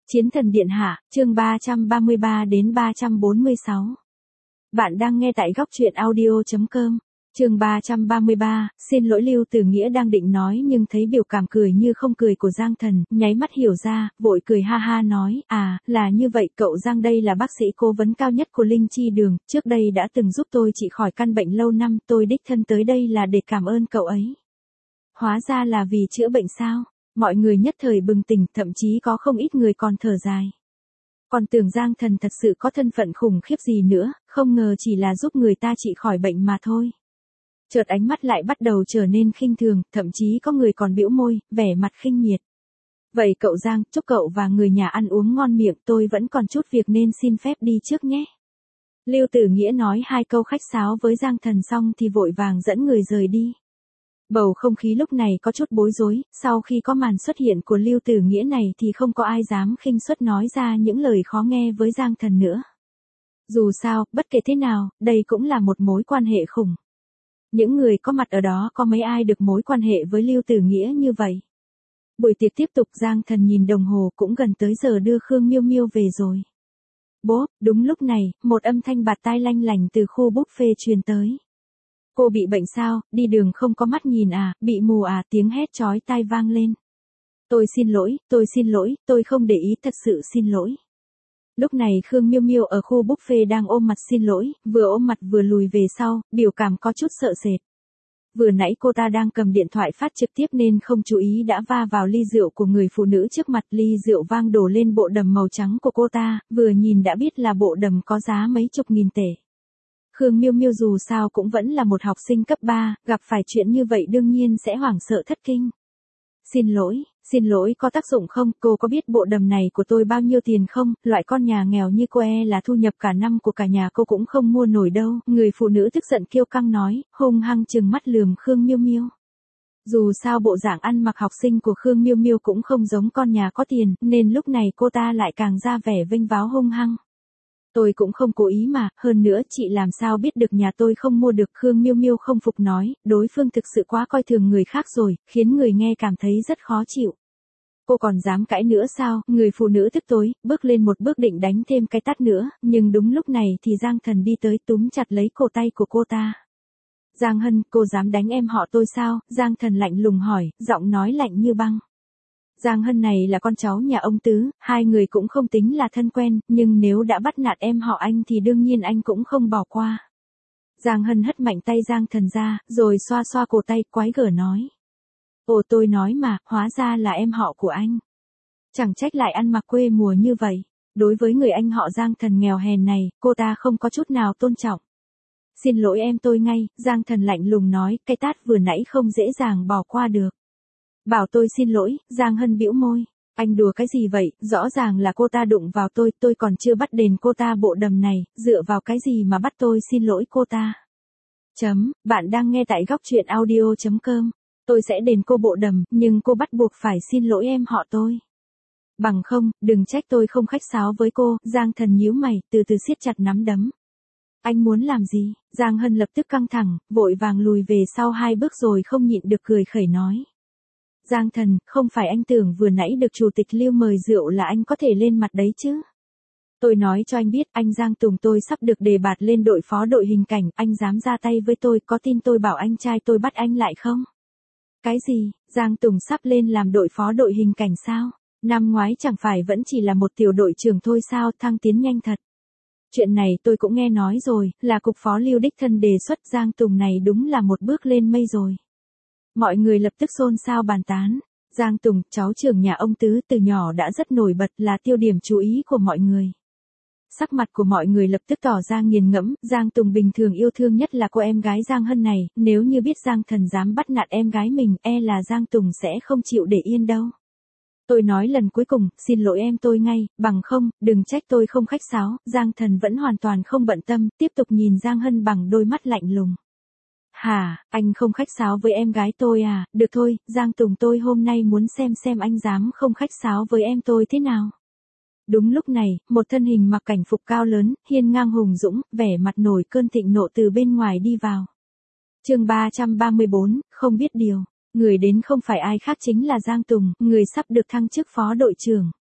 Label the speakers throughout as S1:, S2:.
S1: Chiến thần điện hạ, chương 333 đến 346. Bạn đang nghe tại góc truyện audio.com. Chương 333, xin lỗi Lưu Tử Nghĩa đang định nói nhưng thấy biểu cảm cười như không cười của Giang Thần, nháy mắt hiểu ra, vội cười ha ha nói, là như vậy, cậu Giang đây là bác sĩ cố vấn cao nhất của Linh Chi Đường, trước đây đã từng giúp tôi trị khỏi căn bệnh lâu năm, tôi đích thân tới đây là để cảm ơn cậu ấy. Hóa ra là vì chữa bệnh sao? Mọi người nhất thời bừng tỉnh, thậm chí có không ít người còn thở dài. Còn tưởng Giang Thần thật sự có thân phận khủng khiếp gì nữa, không ngờ chỉ là giúp người ta trị khỏi bệnh mà thôi. Chợt ánh mắt lại bắt đầu trở nên khinh thường, thậm chí có người còn bĩu môi, vẻ mặt khinh miệt. Vậy cậu Giang, chúc cậu và người nhà ăn uống ngon miệng, tôi vẫn còn chút việc nên xin phép đi trước nhé. Lưu Tử Nghĩa nói hai câu khách sáo với Giang Thần xong thì vội vàng dẫn người rời đi. Bầu không khí lúc này có chút bối rối, sau khi có màn xuất hiện của Lưu Tử Nghĩa này thì không có ai dám khinh suất nói ra những lời khó nghe với Giang Thần nữa. Dù sao, bất kể thế nào, đây cũng là một mối quan hệ khủng. Những người có mặt ở đó có mấy ai được mối quan hệ với Lưu Tử Nghĩa như vậy. Buổi tiệc tiếp tục, Giang Thần nhìn đồng hồ cũng gần tới giờ đưa Khương Miêu Miêu về rồi. Bố, đúng lúc này, một âm thanh bạt tai lanh lành từ khu buffet truyền tới. Cô bị bệnh sao, đi đường không có mắt nhìn à, bị mù à, tiếng hét chói tai vang lên. Tôi xin lỗi, tôi không để ý, thật sự xin lỗi. Lúc này Khương Miêu Miêu ở khu buffet đang ôm mặt xin lỗi, vừa ôm mặt vừa lùi về sau, biểu cảm có chút sợ sệt. Vừa nãy cô ta đang cầm điện thoại phát trực tiếp nên không chú ý đã va vào ly rượu của người phụ nữ trước mặt, ly rượu vang đổ lên bộ đầm màu trắng của cô ta, vừa nhìn đã biết là bộ đầm có giá mấy chục nghìn tệ. Khương Miêu Miêu dù sao cũng vẫn là một học sinh cấp 3, gặp phải chuyện như vậy đương nhiên sẽ hoảng sợ thất kinh. Xin lỗi có tác dụng không, cô có biết bộ đầm này của tôi bao nhiêu tiền không, loại con nhà nghèo như cô là thu nhập cả năm của cả nhà cô cũng không mua nổi đâu, người phụ nữ tức giận kiêu căng nói, hung hăng trừng mắt lườm Khương Miêu Miêu. Dù sao bộ dạng ăn mặc học sinh của Khương Miêu Miêu cũng không giống con nhà có tiền, nên lúc này cô ta lại càng ra vẻ vênh váo hung hăng. Tôi cũng không cố ý mà, hơn nữa chị làm sao biết được nhà tôi không mua được, Khương Miêu Miêu không phục nói, đối phương thực sự quá coi thường người khác rồi, khiến người nghe cảm thấy rất khó chịu. Cô còn dám cãi nữa sao, người phụ nữ tức tối, bước lên một bước định đánh thêm cái tát nữa, nhưng đúng lúc này thì Giang Thần đi tới túm chặt lấy cổ tay của cô ta. Giang Hân, cô dám đánh em họ tôi sao, Giang Thần lạnh lùng hỏi, giọng nói lạnh như băng. Giang Hân này là con cháu nhà ông Tứ, hai người cũng không tính là thân quen, nhưng nếu đã bắt nạt em họ anh thì đương nhiên anh cũng không bỏ qua. Giang Hân hất mạnh tay Giang Thần ra, rồi xoa xoa cổ tay, quái gở nói. Ồ, tôi nói mà, hóa ra là em họ của anh. Chẳng trách lại ăn mặc quê mùa như vậy. Đối với người anh họ Giang Thần nghèo hèn này, cô ta không có chút nào tôn trọng. Xin lỗi em tôi ngay, Giang Thần lạnh lùng nói, cái tát vừa nãy không dễ dàng bỏ qua được. Bảo tôi xin lỗi, Giang Hân bĩu môi. Anh đùa cái gì vậy, rõ ràng là cô ta đụng vào tôi còn chưa bắt đền cô ta bộ đầm này, dựa vào cái gì mà bắt tôi xin lỗi cô ta. Bạn đang nghe tại góc truyện audio.com. Tôi sẽ đền cô bộ đầm, nhưng cô bắt buộc phải xin lỗi em họ tôi. Bằng không, đừng trách tôi không khách sáo với cô, Giang Thần nhíu mày, từ từ siết chặt nắm đấm. Anh muốn làm gì? Giang Hân lập tức căng thẳng, vội vàng lùi về sau 2 bước rồi không nhịn được cười khẩy nói. Giang Thần, không phải anh tưởng vừa nãy được chủ tịch Lưu mời rượu là anh có thể lên mặt đấy chứ? Tôi nói cho anh biết, anh Giang Tùng tôi sắp được đề bạt lên đội phó đội hình cảnh, anh dám ra tay với tôi, có tin tôi bảo anh trai tôi bắt anh lại không? Cái gì, Giang Tùng sắp lên làm đội phó đội hình cảnh sao? Năm ngoái chẳng phải vẫn chỉ là một tiểu đội trưởng thôi sao, thăng tiến nhanh thật. Chuyện này tôi cũng nghe nói rồi, là cục phó Lưu đích thân đề xuất, Giang Tùng này đúng là một bước lên mây rồi. Mọi người lập tức xôn xao bàn tán. Giang Tùng, cháu trưởng nhà ông Tứ, từ nhỏ đã rất nổi bật, là tiêu điểm chú ý của mọi người. Sắc mặt của mọi người lập tức tỏ ra nghiền ngẫm, Giang Tùng bình thường yêu thương nhất là cô em gái Giang Hân này, nếu như biết Giang Thần dám bắt nạt em gái mình, là Giang Tùng sẽ không chịu để yên đâu. Tôi nói lần cuối cùng, xin lỗi em tôi ngay, bằng không, đừng trách tôi không khách sáo, Giang Thần vẫn hoàn toàn không bận tâm, tiếp tục nhìn Giang Hân bằng đôi mắt lạnh lùng. Hả, anh không khách sáo với em gái tôi à, được thôi, Giang Tùng tôi hôm nay muốn xem anh dám không khách sáo với em tôi thế nào. Đúng lúc này, một thân hình mặc cảnh phục cao lớn, hiên ngang hùng dũng, vẻ mặt nổi cơn thịnh nộ từ bên ngoài đi vào. Chương 334, không biết điều. Người đến không phải ai khác chính là Giang Tùng, người sắp được thăng chức phó đội trưởng.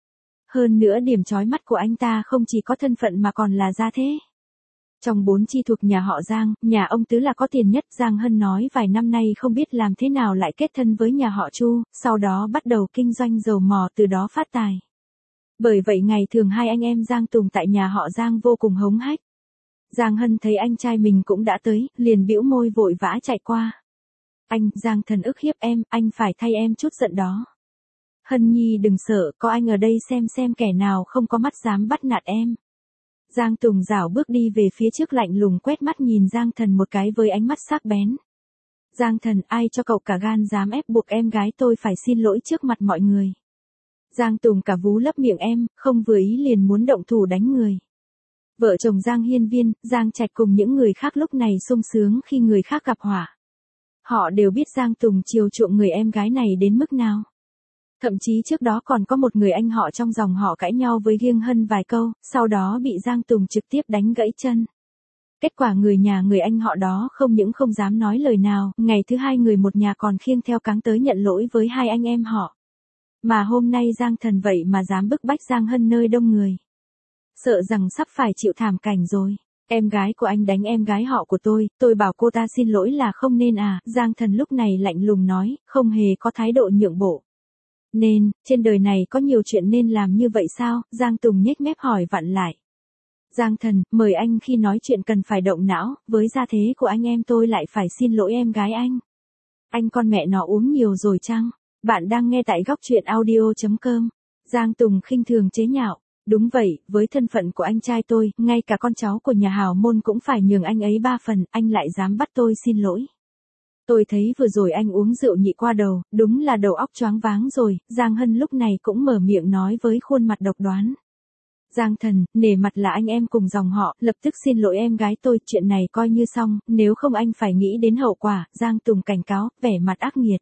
S1: Hơn nữa điểm chói mắt của anh ta không chỉ có thân phận mà còn là gia thế. Trong 4 chi thuộc nhà họ Giang, nhà ông Tứ là có tiền nhất. Giang Hân nói vài năm nay không biết làm thế nào lại kết thân với nhà họ Chu, sau đó bắt đầu kinh doanh dầu mỏ, từ đó phát tài. Bởi vậy ngày thường hai anh em Giang Tùng tại nhà họ Giang vô cùng hống hách. Giang Hân thấy anh trai mình cũng đã tới, liền bĩu môi vội vã chạy qua. Anh, Giang Thần ức hiếp em, anh phải thay em chút giận đó. Hân Nhi đừng sợ, có anh ở đây xem kẻ nào không có mắt dám bắt nạt em. Giang Tùng rảo bước đi về phía trước, lạnh lùng quét mắt nhìn Giang Thần một cái với ánh mắt sắc bén. Giang Thần, ai cho cậu cả gan dám ép buộc em gái tôi phải xin lỗi trước mặt mọi người. Giang Tùng cả vú lấp miệng em, không vừa ý liền muốn động thủ đánh người. Vợ chồng Giang Hiên Viên, Giang Trạch cùng những người khác lúc này sung sướng khi người khác gặp họa. Họ đều biết Giang Tùng chiều chuộng người em gái này đến mức nào. Thậm chí trước đó còn có một người anh họ trong dòng họ cãi nhau với Giang Hân vài câu, sau đó bị Giang Tùng trực tiếp đánh gãy chân. Kết quả người nhà người anh họ đó không những không dám nói lời nào, ngày thứ hai người một nhà còn khiêng theo cáng tới nhận lỗi với hai anh em họ. Mà hôm nay Giang Thần vậy mà dám bức bách Giang Hân nơi đông người. Sợ rằng sắp phải chịu thảm cảnh rồi. Em gái của anh đánh em gái họ của tôi bảo cô ta xin lỗi là không nên à, Giang Thần lúc này lạnh lùng nói, không hề có thái độ nhượng bộ. Nên, trên đời này có nhiều chuyện nên làm như vậy sao, Giang Tùng nhếch mép hỏi vặn lại. Giang Thần, mời anh khi nói chuyện cần phải động não, với gia thế của anh em tôi lại phải xin lỗi em gái anh. Anh con mẹ nó uống nhiều rồi chăng? Bạn đang nghe tại góc truyện audio.com. Giang Tùng khinh thường chế nhạo. Đúng vậy, với thân phận của anh trai tôi, ngay cả con cháu của nhà hào môn cũng phải nhường anh ấy 3 phần, anh lại dám bắt tôi xin lỗi. Tôi thấy vừa rồi anh uống rượu nhị qua đầu, đúng là đầu óc choáng váng rồi, Giang Hân lúc này cũng mở miệng nói với khuôn mặt độc đoán. Giang Thần, nể mặt là anh em cùng dòng họ, lập tức xin lỗi em gái tôi, chuyện này coi như xong, nếu không anh phải nghĩ đến hậu quả, Giang Tùng cảnh cáo, vẻ mặt ác nghiệt.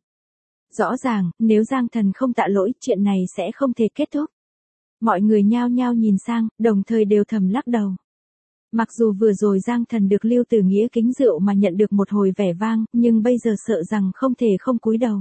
S1: Rõ ràng, nếu Giang Thần không tạ lỗi, chuyện này sẽ không thể kết thúc. Mọi người nhao nhao nhìn sang, đồng thời đều thầm lắc đầu. Mặc dù vừa rồi Giang Thần được Lưu Tử Nghĩa kính rượu mà nhận được một hồi vẻ vang, nhưng bây giờ sợ rằng không thể không cúi đầu.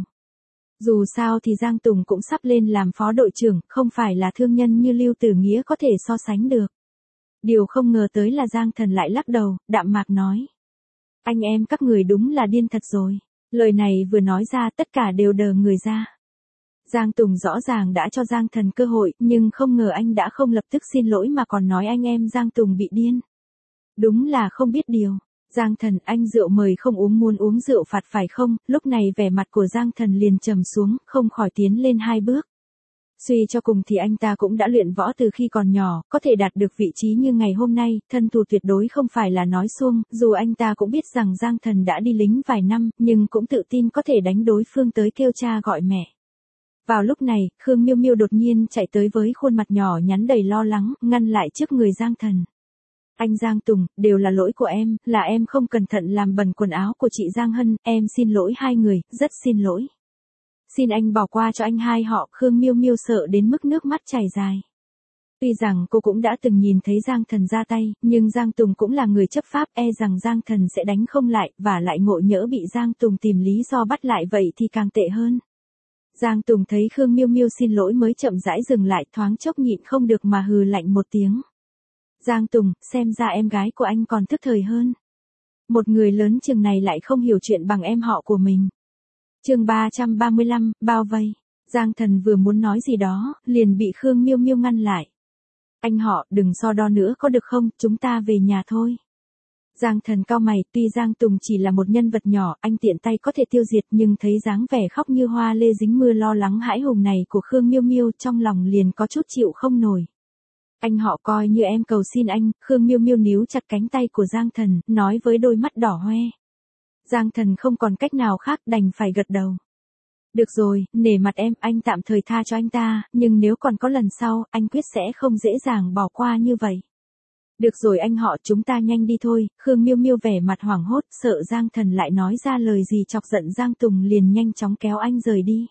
S1: Dù sao thì Giang Tùng cũng sắp lên làm phó đội trưởng, không phải là thương nhân như Lưu Tử Nghĩa có thể so sánh được. Điều không ngờ tới là Giang Thần lại lắc đầu, đạm mạc nói. Anh em các người đúng là điên thật rồi. Lời này vừa nói ra tất cả đều đờ người ra. Giang Tùng rõ ràng đã cho Giang Thần cơ hội, nhưng không ngờ anh đã không lập tức xin lỗi mà còn nói anh em Giang Tùng bị điên. Đúng là không biết điều. Giang Thần, anh rượu mời không uống muốn uống rượu phạt phải không? Lúc này vẻ mặt của Giang Thần liền trầm xuống, không khỏi tiến lên 2 bước. Suy cho cùng thì anh ta cũng đã luyện võ từ khi còn nhỏ, có thể đạt được vị trí như ngày hôm nay, thân thủ tuyệt đối không phải là nói suông, dù anh ta cũng biết rằng Giang Thần đã đi lính vài năm, nhưng cũng tự tin có thể đánh đối phương tới kêu cha gọi mẹ. Vào lúc này, Khương Miêu Miêu đột nhiên chạy tới với khuôn mặt nhỏ nhắn đầy lo lắng, ngăn lại trước người Giang Thần. Anh Giang Tùng, đều là lỗi của em, là em không cẩn thận làm bẩn quần áo của chị Giang Hân, em xin lỗi hai người, rất xin lỗi. Xin anh bỏ qua cho anh hai họ, Khương Miêu Miêu sợ đến mức nước mắt chảy dài. Tuy rằng cô cũng đã từng nhìn thấy Giang Thần ra tay, nhưng Giang Tùng cũng là người chấp pháp, e rằng Giang Thần sẽ đánh không lại, và lại ngộ nhỡ bị Giang Tùng tìm lý do bắt lại vậy thì càng tệ hơn. Giang Tùng thấy Khương Miêu Miêu xin lỗi mới chậm rãi dừng lại, thoáng chốc nhịn không được mà hừ lạnh một tiếng. Giang Tùng, xem ra em gái của anh còn thức thời hơn. Một người lớn chừng này lại không hiểu chuyện bằng em họ của mình. Chương 335, bao vây. Giang Thần vừa muốn nói gì đó, liền bị Khương Miêu Miêu ngăn lại. Anh họ, đừng so đo nữa có được không, chúng ta về nhà thôi. Giang Thần cau mày, tuy Giang Tùng chỉ là một nhân vật nhỏ, anh tiện tay có thể tiêu diệt, nhưng thấy dáng vẻ khóc như hoa lê dính mưa lo lắng hãi hùng này của Khương Miêu Miêu, trong lòng liền có chút chịu không nổi. Anh họ coi như em cầu xin anh, Khương Miêu Miêu níu chặt cánh tay của Giang Thần, nói với đôi mắt đỏ hoe. Giang Thần không còn cách nào khác, đành phải gật đầu. Được rồi, nể mặt em, anh tạm thời tha cho anh ta, nhưng nếu còn có lần sau, anh quyết sẽ không dễ dàng bỏ qua như vậy. Được rồi anh họ, chúng ta nhanh đi thôi. Khương Miêu Miêu vẻ mặt hoảng hốt, sợ Giang Thần lại nói ra lời gì chọc giận Giang Tùng, liền nhanh chóng kéo anh rời đi.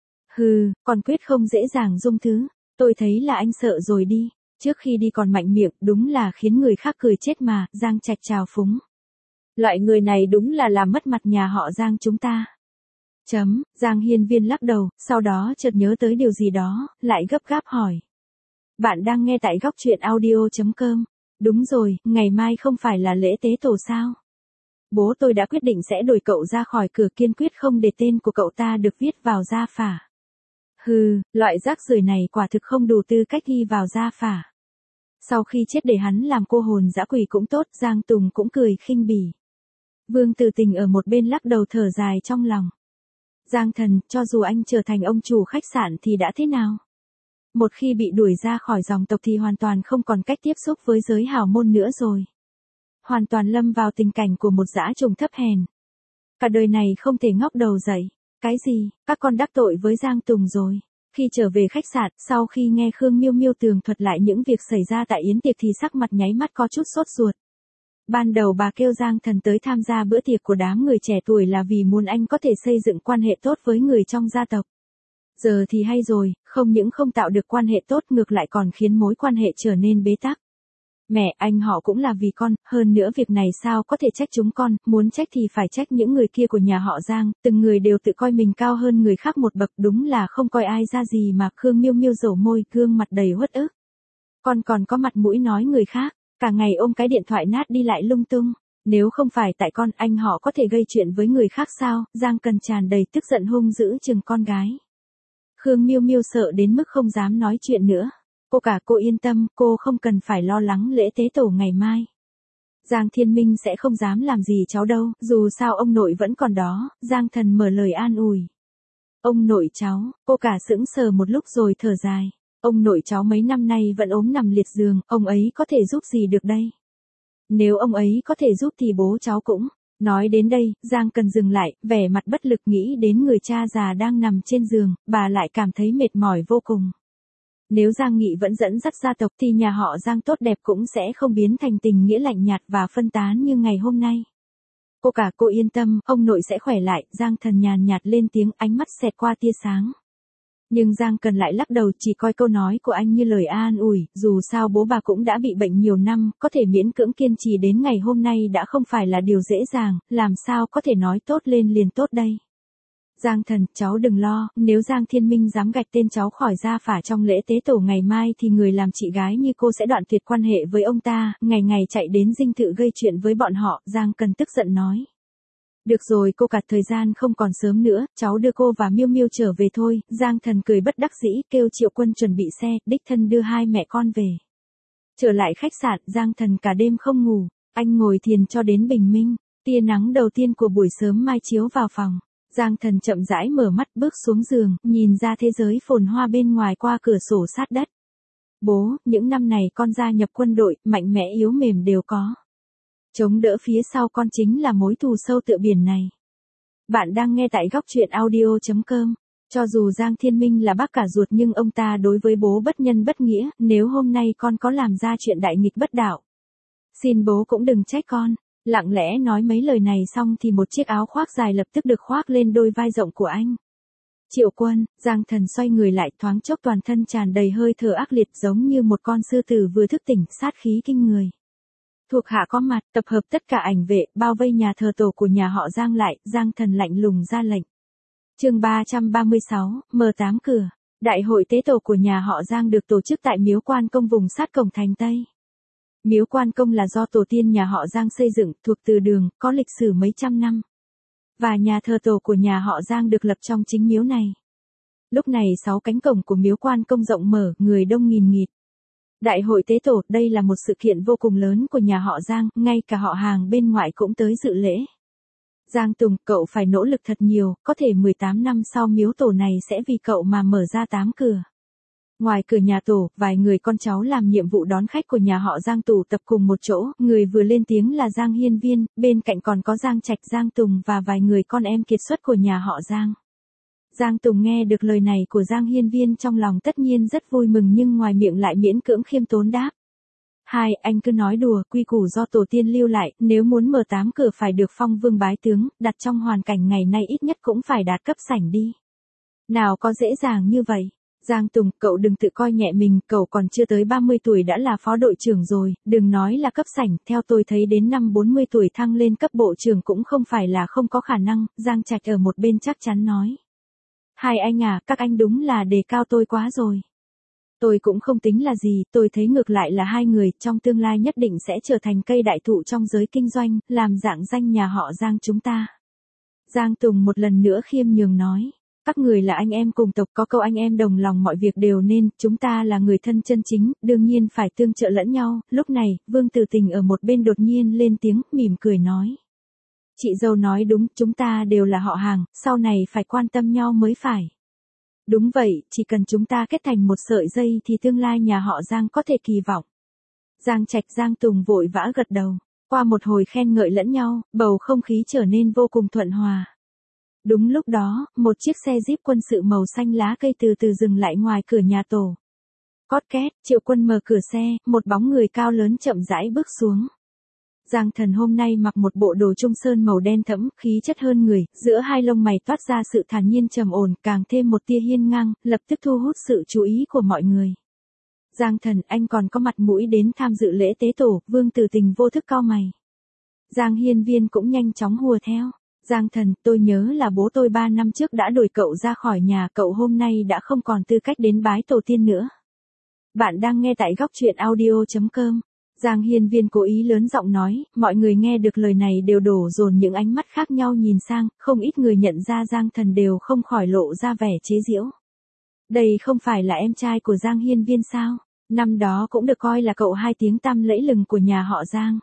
S1: Hừ, còn quyết không dễ dàng dung thứ, tôi thấy là anh sợ rồi đi. Trước khi đi còn mạnh miệng, đúng là khiến người khác cười chết mà. Giang Trạch trào phúng. Loại người này đúng là làm mất mặt nhà họ Giang chúng ta. Giang Hiên Viên lắc đầu, sau đó chợt nhớ tới điều gì đó, lại gấp gáp hỏi. Bạn đang nghe tại góc chuyện audio.com. Đúng rồi, ngày mai không phải là lễ tế tổ sao? Bố tôi đã quyết định sẽ đuổi cậu ra khỏi cửa, kiên quyết không để tên của cậu ta được viết vào gia phả. Hừ, loại rác rưởi này quả thực không đủ tư cách ghi vào gia phả. Sau khi chết để hắn làm cô hồn dã quỷ cũng tốt, Giang Tùng cũng cười khinh bỉ. Vương Từ Tình ở một bên lắc đầu thở dài trong lòng. Giang Thần, cho dù anh trở thành ông chủ khách sạn thì đã thế nào? Một khi bị đuổi ra khỏi dòng tộc thì hoàn toàn không còn cách tiếp xúc với giới hào môn nữa rồi. Hoàn toàn lâm vào tình cảnh của một dã trùng thấp hèn. Cả đời này không thể ngóc đầu dậy. Cái gì, các con đắc tội với Giang Tùng rồi. Khi trở về khách sạn, sau khi nghe Khương Miêu Miêu tường thuật lại những việc xảy ra tại yến tiệc thì sắc mặt nháy mắt có chút sốt ruột. Ban đầu bà kêu Giang Thần tới tham gia bữa tiệc của đám người trẻ tuổi là vì muốn anh có thể xây dựng quan hệ tốt với người trong gia tộc. Giờ thì hay rồi, không những không tạo được quan hệ tốt ngược lại còn khiến mối quan hệ trở nên bế tắc. Mẹ, anh họ cũng là vì con, hơn nữa việc này sao có thể trách chúng con, muốn trách thì phải trách những người kia của nhà họ Giang, từng người đều tự coi mình cao hơn người khác một bậc, đúng là không coi ai ra gì mà. Khương Miêu Miêu dầu môi, gương mặt đầy uất ức. Con còn có mặt mũi nói người khác, cả ngày ôm cái điện thoại nát đi lại lung tung. Nếu không phải tại con, anh họ có thể gây chuyện với người khác sao? Giang Cần tràn đầy tức giận hung dữ chừng con gái. Khương Miêu Miêu sợ đến mức không dám nói chuyện nữa. Cô yên tâm, cô không cần phải lo lắng lễ tế tổ ngày mai. Giang Thiên Minh sẽ không dám làm gì cháu đâu, dù sao ông nội vẫn còn đó. Giang Thần mở lời an ủi. Ông nội cháu, cô cả sững sờ một lúc rồi thở dài. Ông nội cháu mấy năm nay vẫn ốm nằm liệt giường, ông ấy có thể giúp gì được đây? Nếu ông ấy có thể giúp thì bố cháu cũng. Nói đến đây, Giang Cần dừng lại, vẻ mặt bất lực nghĩ đến người cha già đang nằm trên giường, bà lại cảm thấy mệt mỏi vô cùng. Nếu Giang Nghị vẫn dẫn dắt gia tộc thì nhà họ Giang tốt đẹp cũng sẽ không biến thành tình nghĩa lạnh nhạt và phân tán như ngày hôm nay. Cô yên tâm, ông nội sẽ khỏe lại. Giang Thần nhàn nhạt lên tiếng, ánh mắt xẹt qua tia sáng. Nhưng Giang Cần lại lắc đầu, chỉ coi câu nói của anh như lời an ủi, dù sao bố bà cũng đã bị bệnh nhiều năm, có thể miễn cưỡng kiên trì đến ngày hôm nay đã không phải là điều dễ dàng, làm sao có thể nói tốt lên liền tốt đây. Giang Thần, cháu đừng lo, nếu Giang Thiên Minh dám gạch tên cháu khỏi gia phả trong lễ tế tổ ngày mai thì người làm chị gái như cô sẽ đoạn tuyệt quan hệ với ông ta, ngày ngày chạy đến dinh thự gây chuyện với bọn họ. Giang Cần tức giận nói. Được rồi cô cả, thời gian không còn sớm nữa, cháu đưa cô và Miêu Miêu trở về thôi. Giang Thần cười bất đắc dĩ, kêu Triệu Quân chuẩn bị xe, đích thân đưa hai mẹ con về. Trở lại khách sạn, Giang Thần cả đêm không ngủ, anh ngồi thiền cho đến bình minh, tia nắng đầu tiên của buổi sớm mai chiếu vào phòng. Giang Thần chậm rãi mở mắt, bước xuống giường, nhìn ra thế giới phồn hoa bên ngoài qua cửa sổ sát đất. Bố, những năm này con gia nhập quân đội, mạnh mẽ yếu mềm đều có. Chống đỡ phía sau con chính là mối thù sâu tựa biển này. Bạn đang nghe tại góc chuyện audio.com. Cho dù Giang Thiên Minh là bác cả ruột nhưng ông ta đối với bố bất nhân bất nghĩa, nếu hôm nay con có làm ra chuyện đại nghịch bất đạo. Xin bố cũng đừng trách con. Lặng lẽ nói mấy lời này xong thì một chiếc áo khoác dài lập tức được khoác lên đôi vai rộng của anh. Triệu Quân, Giang Thần xoay người lại, thoáng chốc toàn thân tràn đầy hơi thở ác liệt giống như một con sư tử vừa thức tỉnh, sát khí kinh người. Thuộc hạ có mặt, tập hợp tất cả ảnh vệ, bao vây nhà thờ tổ của nhà họ Giang lại. Giang Thần lạnh lùng ra lệnh. Chương 336, M8 cửa. Đại hội tế tổ của nhà họ Giang được tổ chức tại Miếu Quan Công vùng sát cổng thành Tây. Miếu Quan Công là do tổ tiên nhà họ Giang xây dựng, thuộc từ đường, có lịch sử mấy trăm năm. Và nhà thờ tổ của nhà họ Giang được lập trong chính miếu này. Lúc này 6 cánh cổng của Miếu Quan Công rộng mở, người đông nghìn nghịt. Đại hội tế tổ, đây là một sự kiện vô cùng lớn của nhà họ Giang, ngay cả họ hàng bên ngoại cũng tới dự lễ. Giang Tùng, cậu phải nỗ lực thật nhiều, có thể 18 năm sau miếu tổ này sẽ vì cậu mà mở ra 8 cửa. Ngoài cửa nhà tổ, vài người con cháu làm nhiệm vụ đón khách của nhà họ Giang tụ tập cùng một chỗ, người vừa lên tiếng là Giang Hiên Viên, bên cạnh còn có Giang Trạch, Giang Tùng và vài người con em kiệt xuất của nhà họ Giang. Giang Tùng nghe được lời này của Giang Hiên Viên trong lòng tất nhiên rất vui mừng nhưng ngoài miệng lại miễn cưỡng khiêm tốn đáp. Anh cứ nói đùa, quy củ do tổ tiên lưu lại, nếu muốn mở 8 cửa phải được phong vương bái tướng, đặt trong hoàn cảnh ngày nay ít nhất cũng phải đạt cấp sảnh đi. Nào có dễ dàng như vậy. Giang Tùng, cậu đừng tự coi nhẹ mình, cậu còn chưa tới 30 tuổi đã là phó đội trưởng rồi, đừng nói là cấp sảnh, theo tôi thấy đến năm 40 tuổi thăng lên cấp bộ trưởng cũng không phải là không có khả năng. Giang Trạch ở một bên chắc chắn nói. Hai anh à, các anh đúng là đề cao tôi quá rồi. Tôi cũng không tính là gì, tôi thấy ngược lại là hai người trong tương lai nhất định sẽ trở thành cây đại thụ trong giới kinh doanh, làm rạng danh nhà họ Giang chúng ta. Giang Tùng một lần nữa khiêm nhường nói. Các người là anh em cùng tộc, có câu anh em đồng lòng mọi việc đều nên, chúng ta là người thân chân chính, đương nhiên phải tương trợ lẫn nhau. Lúc này, Vương Tử Tình ở một bên đột nhiên lên tiếng, mỉm cười nói. Chị dâu nói đúng, chúng ta đều là họ hàng, sau này phải quan tâm nhau mới phải. Đúng vậy, chỉ cần chúng ta kết thành một sợi dây thì tương lai nhà họ Giang có thể kỳ vọng. Giang Trạch Giang Tùng vội vã gật đầu, qua một hồi khen ngợi lẫn nhau, bầu không khí trở nên vô cùng thuận hòa. Đúng lúc đó, một chiếc xe Jeep quân sự màu xanh lá cây từ từ dừng lại ngoài cửa nhà tổ. Cót két, Triệu Quân mở cửa xe, một bóng người cao lớn chậm rãi bước xuống. Giang Thần hôm nay mặc một bộ đồ trung sơn màu đen thẫm, khí chất hơn người, giữa hai lông mày toát ra sự thản nhiên trầm ổn, càng thêm một tia hiên ngang, lập tức thu hút sự chú ý của mọi người. Giang Thần, anh còn có mặt mũi đến tham dự lễ tế tổ, Vương Tử Tình vô thức cau mày. Giang Hiên Viên cũng nhanh chóng hùa theo. Giang Thần, tôi nhớ là bố tôi 3 năm trước đã đuổi cậu ra khỏi nhà, cậu hôm nay đã không còn tư cách đến bái tổ tiên nữa. Bạn đang nghe tại góc truyện audio.com. Giang Hiên Viên cố ý lớn giọng nói, mọi người nghe được lời này đều đổ dồn những ánh mắt khác nhau nhìn sang, không ít người nhận ra Giang Thần đều không khỏi lộ ra vẻ chế giễu. Đây không phải là em trai của Giang Hiên Viên sao? Năm đó cũng được coi là cậu hai tiếng tăm lẫy lừng của nhà họ Giang.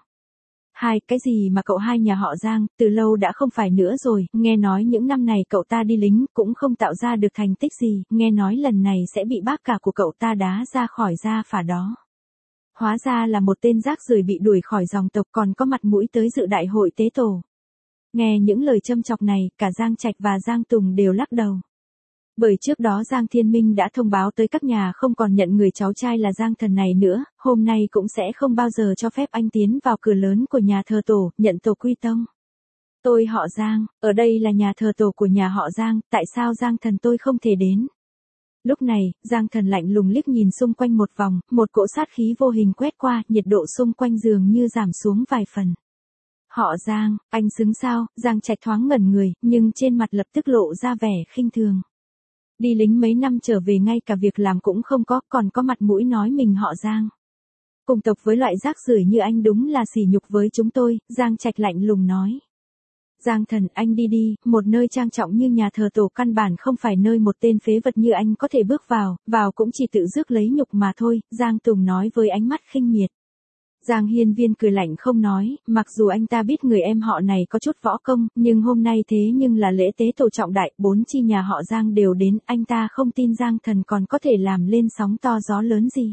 S1: Cái gì mà cậu hai nhà họ Giang, từ lâu đã không phải nữa rồi, nghe nói những năm này cậu ta đi lính cũng không tạo ra được thành tích gì, nghe nói lần này sẽ bị bác cả của cậu ta đá ra khỏi gia phả đó. Hóa ra là một tên rác rưởi bị đuổi khỏi dòng tộc còn có mặt mũi tới dự đại hội tế tổ. Nghe những lời châm chọc này, cả Giang Trạch và Giang Tùng đều lắc đầu. Bởi trước đó Giang Thiên Minh đã thông báo tới các nhà không còn nhận người cháu trai là Giang Thần này nữa, hôm nay cũng sẽ không bao giờ cho phép anh tiến vào cửa lớn của nhà thờ tổ, nhận tổ quy tông. Tôi họ Giang, ở đây là nhà thờ tổ của nhà họ Giang, tại sao Giang Thần tôi không thể đến? Lúc này, Giang Thần lạnh lùng liếc nhìn xung quanh một vòng, một cỗ sát khí vô hình quét qua, nhiệt độ xung quanh dường như giảm xuống vài phần. Họ Giang, anh xứng sao? Giang Trạch thoáng ngẩn người, nhưng trên mặt lập tức lộ ra vẻ khinh thường. Đi lính mấy năm trở về ngay cả việc làm cũng không có, còn có mặt mũi nói mình họ Giang. Cùng tộc với loại rác rưởi như anh đúng là sỉ nhục với chúng tôi, Giang Trạch lạnh lùng nói. Giang Thần, anh đi đi, một nơi trang trọng như nhà thờ tổ căn bản không phải nơi một tên phế vật như anh có thể bước vào cũng chỉ tự rước lấy nhục mà thôi, Giang Tùng nói với ánh mắt khinh miệt. Giang Hiên Viên cười lạnh không nói, mặc dù anh ta biết người em họ này có chút võ công, nhưng hôm nay thế nhưng là lễ tế tổ trọng đại, 4 chi nhà họ Giang đều đến, anh ta không tin Giang Thần còn có thể làm lên sóng to gió lớn gì.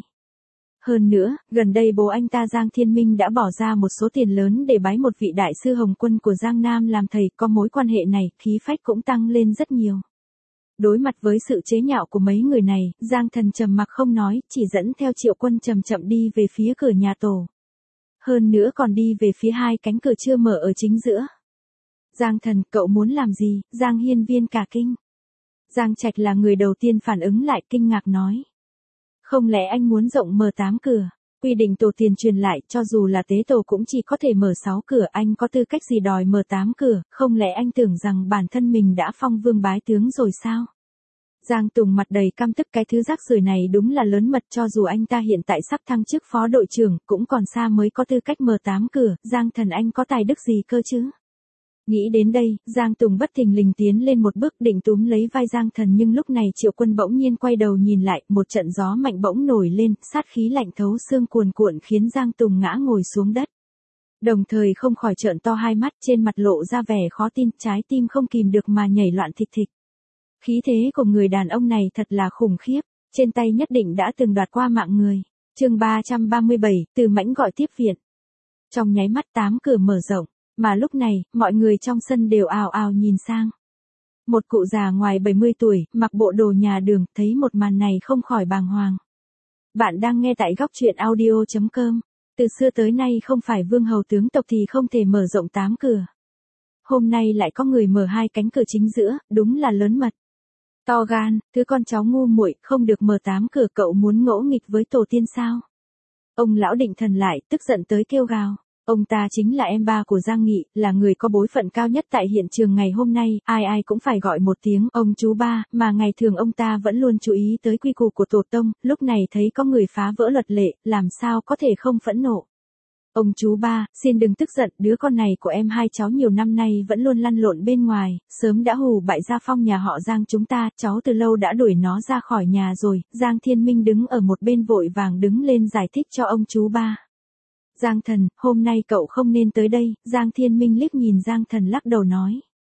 S1: Hơn nữa, gần đây bố anh ta Giang Thiên Minh đã bỏ ra một số tiền lớn để bái một vị đại sư Hồng Quân của Giang Nam làm thầy, có mối quan hệ này, khí phách cũng tăng lên rất nhiều. Đối mặt với sự chế nhạo của mấy người này, Giang Thần trầm mặc không nói, chỉ dẫn theo Triệu Quân chậm chậm đi về phía cửa nhà tổ. Hơn nữa còn đi về phía hai cánh cửa chưa mở ở chính giữa. Giang Thần, cậu muốn làm gì? Giang Hiên Viên cả kinh. Giang Trạch là người đầu tiên phản ứng lại, kinh ngạc nói. Không lẽ anh muốn rộng mở 8 cửa? Quy định tổ tiền truyền lại, cho dù là tế tổ cũng chỉ có thể mở 6 cửa, anh có tư cách gì đòi mở 8 cửa, không lẽ anh tưởng rằng bản thân mình đã phong vương bái tướng rồi sao? Giang Tùng mặt đầy căm tức, cái thứ rác rưởi này đúng là lớn mật, cho dù anh ta hiện tại sắp thăng chức phó đội trưởng, cũng còn xa mới có tư cách mở 8 cửa, Giang Thần anh có tài đức gì cơ chứ? Nghĩ đến đây, Giang Tùng bất thình lình tiến lên một bước định túm lấy vai Giang Thần, nhưng lúc này Triệu Quân bỗng nhiên quay đầu nhìn lại, một trận gió mạnh bỗng nổi lên, sát khí lạnh thấu xương cuồn cuộn khiến Giang Tùng ngã ngồi xuống đất. Đồng thời không khỏi trợn to hai mắt, trên mặt lộ ra vẻ khó tin, trái tim không kìm được mà nhảy loạn thịch thịch. Khí thế của người đàn ông này thật là khủng khiếp, trên tay nhất định đã từng đoạt qua mạng người. Chương 337, Từ Mãnh gọi tiếp viện. Trong nháy mắt 8 cửa mở rộng, mà lúc này, mọi người trong sân đều ào ào nhìn sang. Một cụ già ngoài 70 tuổi, mặc bộ đồ nhà đường, thấy một màn này không khỏi bàng hoàng. Bạn đang nghe tại góc truyện audio.com. Từ xưa tới nay không phải vương hầu tướng tộc thì không thể mở rộng 8 cửa. Hôm nay lại có người mở hai cánh cửa chính giữa, đúng là lớn mật. To gan, thứ con cháu ngu muội, không được mở 8 cửa, cậu muốn ngỗ nghịch với tổ tiên sao? Ông lão Định Thần lại, tức giận tới kêu gào. Ông ta chính là em ba của Giang Nghị, là người có bối phận cao nhất tại hiện trường ngày hôm nay, ai ai cũng phải gọi một tiếng ông chú ba, mà ngày thường ông ta vẫn luôn chú ý tới quy củ của tổ tông, lúc này thấy có người phá vỡ luật lệ, làm sao có thể không phẫn nộ. Ông chú ba, xin đừng tức giận, đứa con này của em hai cháu nhiều năm nay vẫn luôn lăn lộn bên ngoài, sớm đã hù bại gia phong nhà họ Giang chúng ta, cháu từ lâu đã đuổi nó ra khỏi nhà rồi. Giang Thiên Minh đứng ở một bên vội vàng đứng lên giải thích cho ông chú ba. Giang Thần, hôm nay cậu không nên tới đây. Giang Thiên Minh liếc nhìn Giang Thần lắc đầu nói.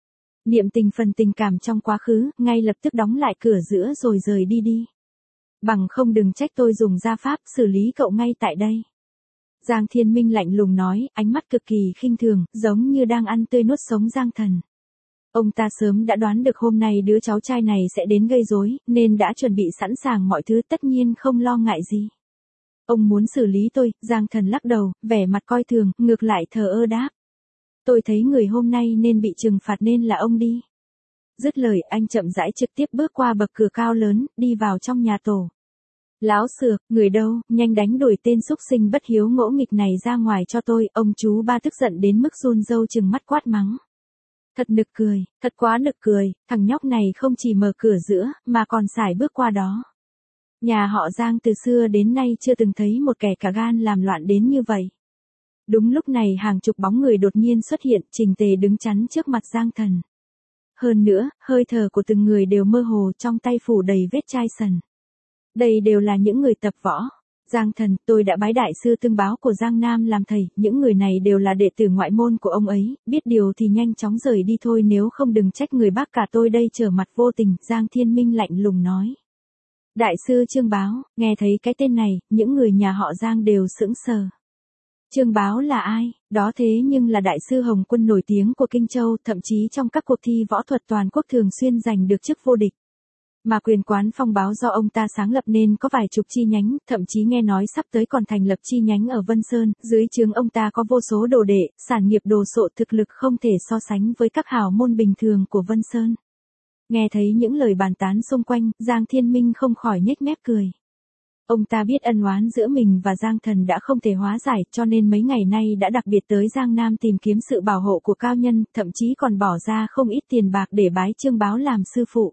S1: Niệm tình phần tình cảm trong quá khứ, ngay lập tức đóng lại cửa giữa rồi rời đi đi. Bằng không đừng trách tôi dùng gia pháp xử lý cậu ngay tại đây. Giang Thiên Minh lạnh lùng nói, ánh mắt cực kỳ khinh thường, giống như đang ăn tươi nuốt sống Giang Thần. Ông ta sớm đã đoán được hôm nay đứa cháu trai này sẽ đến gây rối, nên đã chuẩn bị sẵn sàng mọi thứ, tất nhiên không lo ngại gì. Ông muốn xử lý tôi. Giang Thần lắc đầu, vẻ mặt coi thường, ngược lại thờ ơ đáp. Tôi thấy người hôm nay nên bị trừng phạt nên là ông đi. Dứt lời anh chậm rãi trực tiếp bước qua bậc cửa cao lớn, đi vào trong nhà tổ. Láo xược, người đâu, nhanh đánh đuổi tên xúc sinh bất hiếu ngỗ nghịch này ra ngoài cho tôi. Ông chú ba tức giận đến mức run râu trừng mắt quát mắng. Thật nực cười, thật quá nực cười, thằng nhóc này không chỉ mở cửa giữa, mà còn sải bước qua đó. Nhà họ Giang từ xưa đến nay chưa từng thấy một kẻ cả gan làm loạn đến như vậy. Đúng lúc này hàng chục bóng người đột nhiên xuất hiện, chỉnh tề đứng chắn trước mặt Giang Thần. Hơn nữa, hơi thở của từng người đều mơ hồ, trong tay phủ đầy vết chai sần. Đây đều là những người tập võ. Giang Thần, tôi đã bái đại sư Tương Báo của Giang Nam làm thầy, những người này đều là đệ tử ngoại môn của ông ấy, biết điều thì nhanh chóng rời đi thôi, nếu không đừng trách người bác cả tôi đây trở mặt vô tình. Giang Thiên Minh lạnh lùng nói. Đại sư Trương Báo, nghe thấy cái tên này, những người nhà họ Giang đều sững sờ. Trương Báo là ai? Đó thế nhưng là đại sư Hồng Quân nổi tiếng của Kinh Châu, thậm chí trong các cuộc thi võ thuật toàn quốc thường xuyên giành được chức vô địch. Mà quyền quán Phong Báo do ông ta sáng lập nên có vài chục chi nhánh, thậm chí nghe nói sắp tới còn thành lập chi nhánh ở Vân Sơn, dưới trướng ông ta có vô số đồ đệ, sản nghiệp đồ sộ, thực lực không thể so sánh với các hào môn bình thường của Vân Sơn. Nghe thấy những lời bàn tán xung quanh, Giang Thiên Minh không khỏi nhếch mép cười. Ông ta biết ân oán giữa mình và Giang Thần đã không thể hóa giải, cho nên mấy ngày nay đã đặc biệt tới Giang Nam tìm kiếm sự bảo hộ của cao nhân, thậm chí còn bỏ ra không ít tiền bạc để bái Trương Báo làm sư phụ.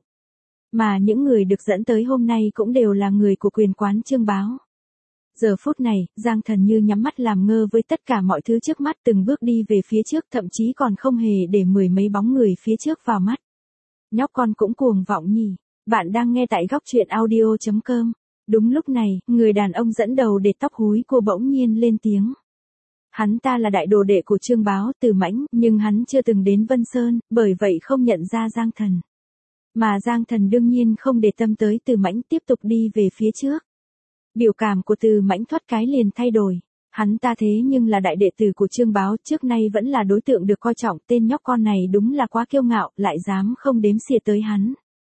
S1: Mà những người được dẫn tới hôm nay cũng đều là người của quyền quán Trương Báo. Giờ phút này, Giang Thần như nhắm mắt làm ngơ với tất cả mọi thứ trước mắt, từng bước đi về phía trước, thậm chí còn không hề để mười mấy bóng người phía trước vào mắt. Nhóc con cũng cuồng vọng nhỉ. Bạn đang nghe tại góc truyện audio.com. Đúng lúc này, người đàn ông dẫn đầu để tóc húi cô bỗng nhiên lên tiếng. Hắn ta là đại đồ đệ của Trương Báo, Từ Mãnh, nhưng hắn chưa từng đến Vân Sơn, bởi vậy không nhận ra Giang Thần. Mà Giang Thần đương nhiên không để tâm tới Từ Mãnh, tiếp tục đi về phía trước. Biểu cảm của Từ Mãnh thoát cái liền thay đổi. Hắn ta thế nhưng là đại đệ tử của Trương Báo, trước nay vẫn là đối tượng được coi trọng, tên nhóc con này đúng là quá kiêu ngạo, lại dám không đếm xỉa tới hắn.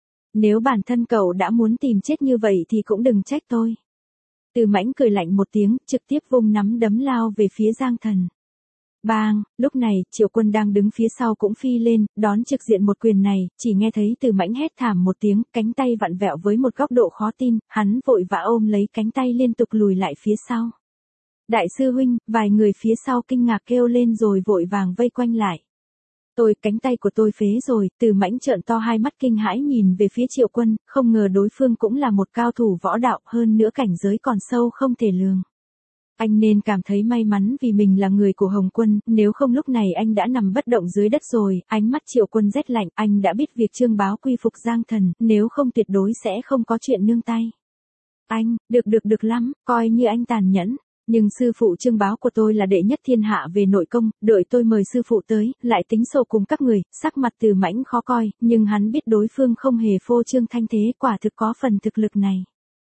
S1: Nếu bản thân cậu đã muốn tìm chết như vậy thì cũng đừng trách tôi. Từ Mãnh cười lạnh một tiếng, trực tiếp vung nắm đấm lao về phía Giang Thần. Bang, lúc này, Triệu Quân đang đứng phía sau cũng phi lên, đón trực diện một quyền này, chỉ nghe thấy Từ Mãnh hét thảm một tiếng, cánh tay vặn vẹo với một góc độ khó tin, hắn vội vã ôm lấy cánh tay liên tục lùi lại phía sau. Đại sư huynh, vài người phía sau kinh ngạc kêu lên rồi vội vàng vây quanh lại. Cánh tay của tôi phế rồi. Từ Mãnh trợn to hai mắt kinh hãi nhìn về phía Triệu Quân, không ngờ đối phương cũng là một cao thủ võ đạo, hơn nữa cảnh giới còn sâu không thể lường. Anh nên cảm thấy may mắn vì mình là người của Hồng Quân, nếu không lúc này anh đã nằm bất động dưới đất rồi. Ánh mắt Triệu Quân rét lạnh, anh đã biết việc Trương Báo quy phục Giang Thần, nếu không tuyệt đối sẽ không có chuyện nương tay. Anh, được lắm, coi như anh tàn nhẫn. Nhưng sư phụ Trương Báo của tôi là đệ nhất thiên hạ về nội công, đợi tôi mời sư phụ tới, lại tính sổ cùng các người. Sắc mặt Từ Mãnh khó coi, nhưng hắn biết đối phương không hề phô trương thanh thế, quả thực có phần thực lực này.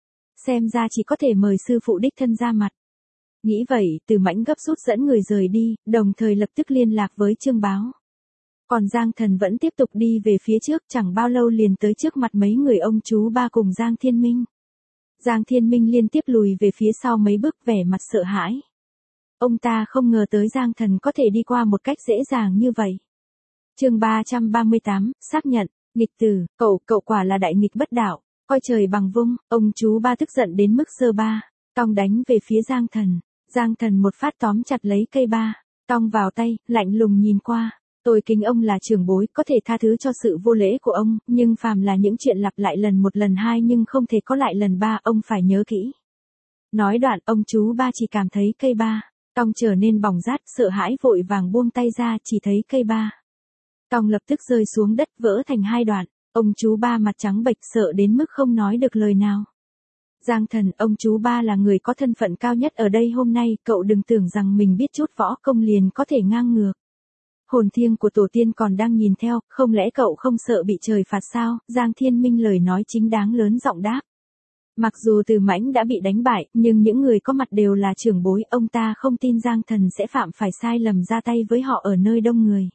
S1: Xem ra chỉ có thể mời sư phụ đích thân ra mặt. Nghĩ vậy, Từ Mãnh gấp rút dẫn người rời đi, đồng thời lập tức liên lạc với Trương Báo. Còn Giang Thần vẫn tiếp tục đi về phía trước, chẳng bao lâu liền tới trước mặt mấy người ông chú ba cùng Giang Thiên Minh. Giang Thiên Minh liên tiếp lùi về phía sau mấy bước, vẻ mặt sợ hãi. Ông ta không ngờ tới Giang Thần có thể đi qua một cách dễ dàng như vậy. Chương 338, xác nhận. Nghịch tử, cậu quả là đại nghịch bất đạo, coi trời bằng vung. Ông chú ba tức giận đến mức giơ ba tong đánh về phía Giang Thần. Giang Thần một phát tóm chặt lấy cây ba, Cong vào tay, lạnh lùng nhìn qua. Tôi kính ông là trưởng bối, có thể tha thứ cho sự vô lễ của ông, nhưng phàm là những chuyện lặp lại lần một lần hai nhưng không thể có lại lần ba, ông phải nhớ kỹ. Nói đoạn, ông chú ba chỉ cảm thấy cây ba cong trở nên bỏng rát, sợ hãi vội vàng buông tay ra, chỉ thấy cây ba cong lập tức rơi xuống đất, vỡ thành hai đoạn. Ông chú ba mặt trắng bệch, sợ đến mức không nói được lời nào. Giang Thần, ông chú ba là người có thân phận cao nhất ở đây hôm nay, cậu đừng tưởng rằng mình biết chút võ công liền có thể ngang ngược. Hồn thiêng của tổ tiên còn đang nhìn theo, không lẽ cậu không sợ bị trời phạt sao? Giang Thiên Minh lời nói chính đáng lớn giọng đáp. Mặc dù Từ Mãnh đã bị đánh bại, nhưng những người có mặt đều là trưởng bối, ông ta không tin Giang Thần sẽ phạm phải sai lầm ra tay với họ ở nơi đông người.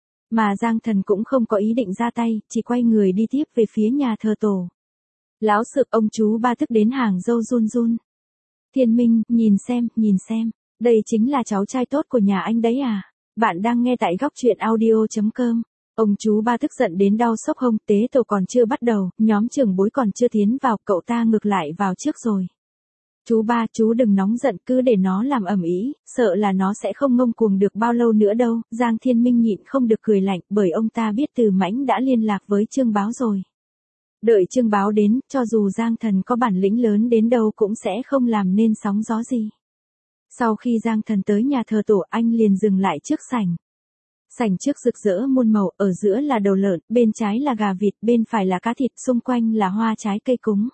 S1: Mà Giang Thần cũng không có ý định ra tay, chỉ quay người đi tiếp về phía nhà thờ tổ. Láo xược, ông chú ba tức đến hàng râu run run. Thiên Minh, nhìn xem, đây chính là cháu trai tốt của nhà anh đấy à? Bạn đang nghe tại góc truyện audio.com. Ông chú ba tức giận đến đau xốc hông, tế tổ còn chưa bắt đầu, nhóm trưởng bối còn chưa tiến vào, cậu ta ngược lại vào trước rồi. Chú ba, chú đừng nóng giận, cứ để nó làm ầm ĩ, sợ là nó sẽ không ngông cuồng được bao lâu nữa đâu. Giang Thiên Minh nhịn không được cười lạnh, bởi ông ta biết Từ Mãnh đã liên lạc với Trương Báo rồi. Đợi Trương Báo đến, cho dù Giang Thần có bản lĩnh lớn đến đâu cũng sẽ không làm nên sóng gió gì. Sau khi Giang Thần tới nhà thờ tổ, anh liền dừng lại trước sảnh. Sảnh trước rực rỡ muôn màu, ở giữa là đầu lợn, bên trái là gà vịt, bên phải là cá thịt, xung quanh là hoa trái cây cúng.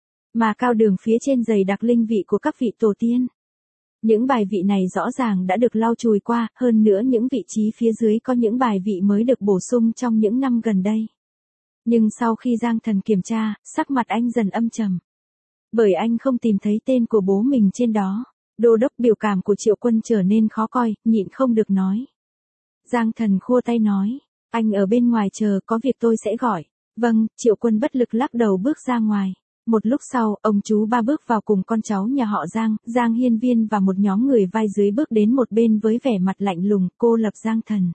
S1: Mà cao đường phía trên dày đặc linh vị của các vị tổ tiên. Những bài vị này rõ ràng đã được lau chùi qua, hơn nữa những vị trí phía dưới có những bài vị mới được bổ sung trong những năm gần đây. Nhưng sau khi Giang Thần kiểm tra, sắc mặt anh dần âm trầm. Bởi anh không tìm thấy tên của bố mình trên đó. Đô đốc, biểu cảm của Triệu Quân trở nên khó coi, nhịn không được nói. Giang Thần khua tay nói, anh ở bên ngoài chờ, có việc tôi sẽ gọi. Vâng, Triệu Quân bất lực lắc đầu bước ra ngoài. Một lúc sau, ông chú ba bước vào cùng con cháu nhà họ Giang, Giang Hiên Viên và một nhóm người vai dưới bước đến một bên với vẻ mặt lạnh lùng, cô lập Giang Thần.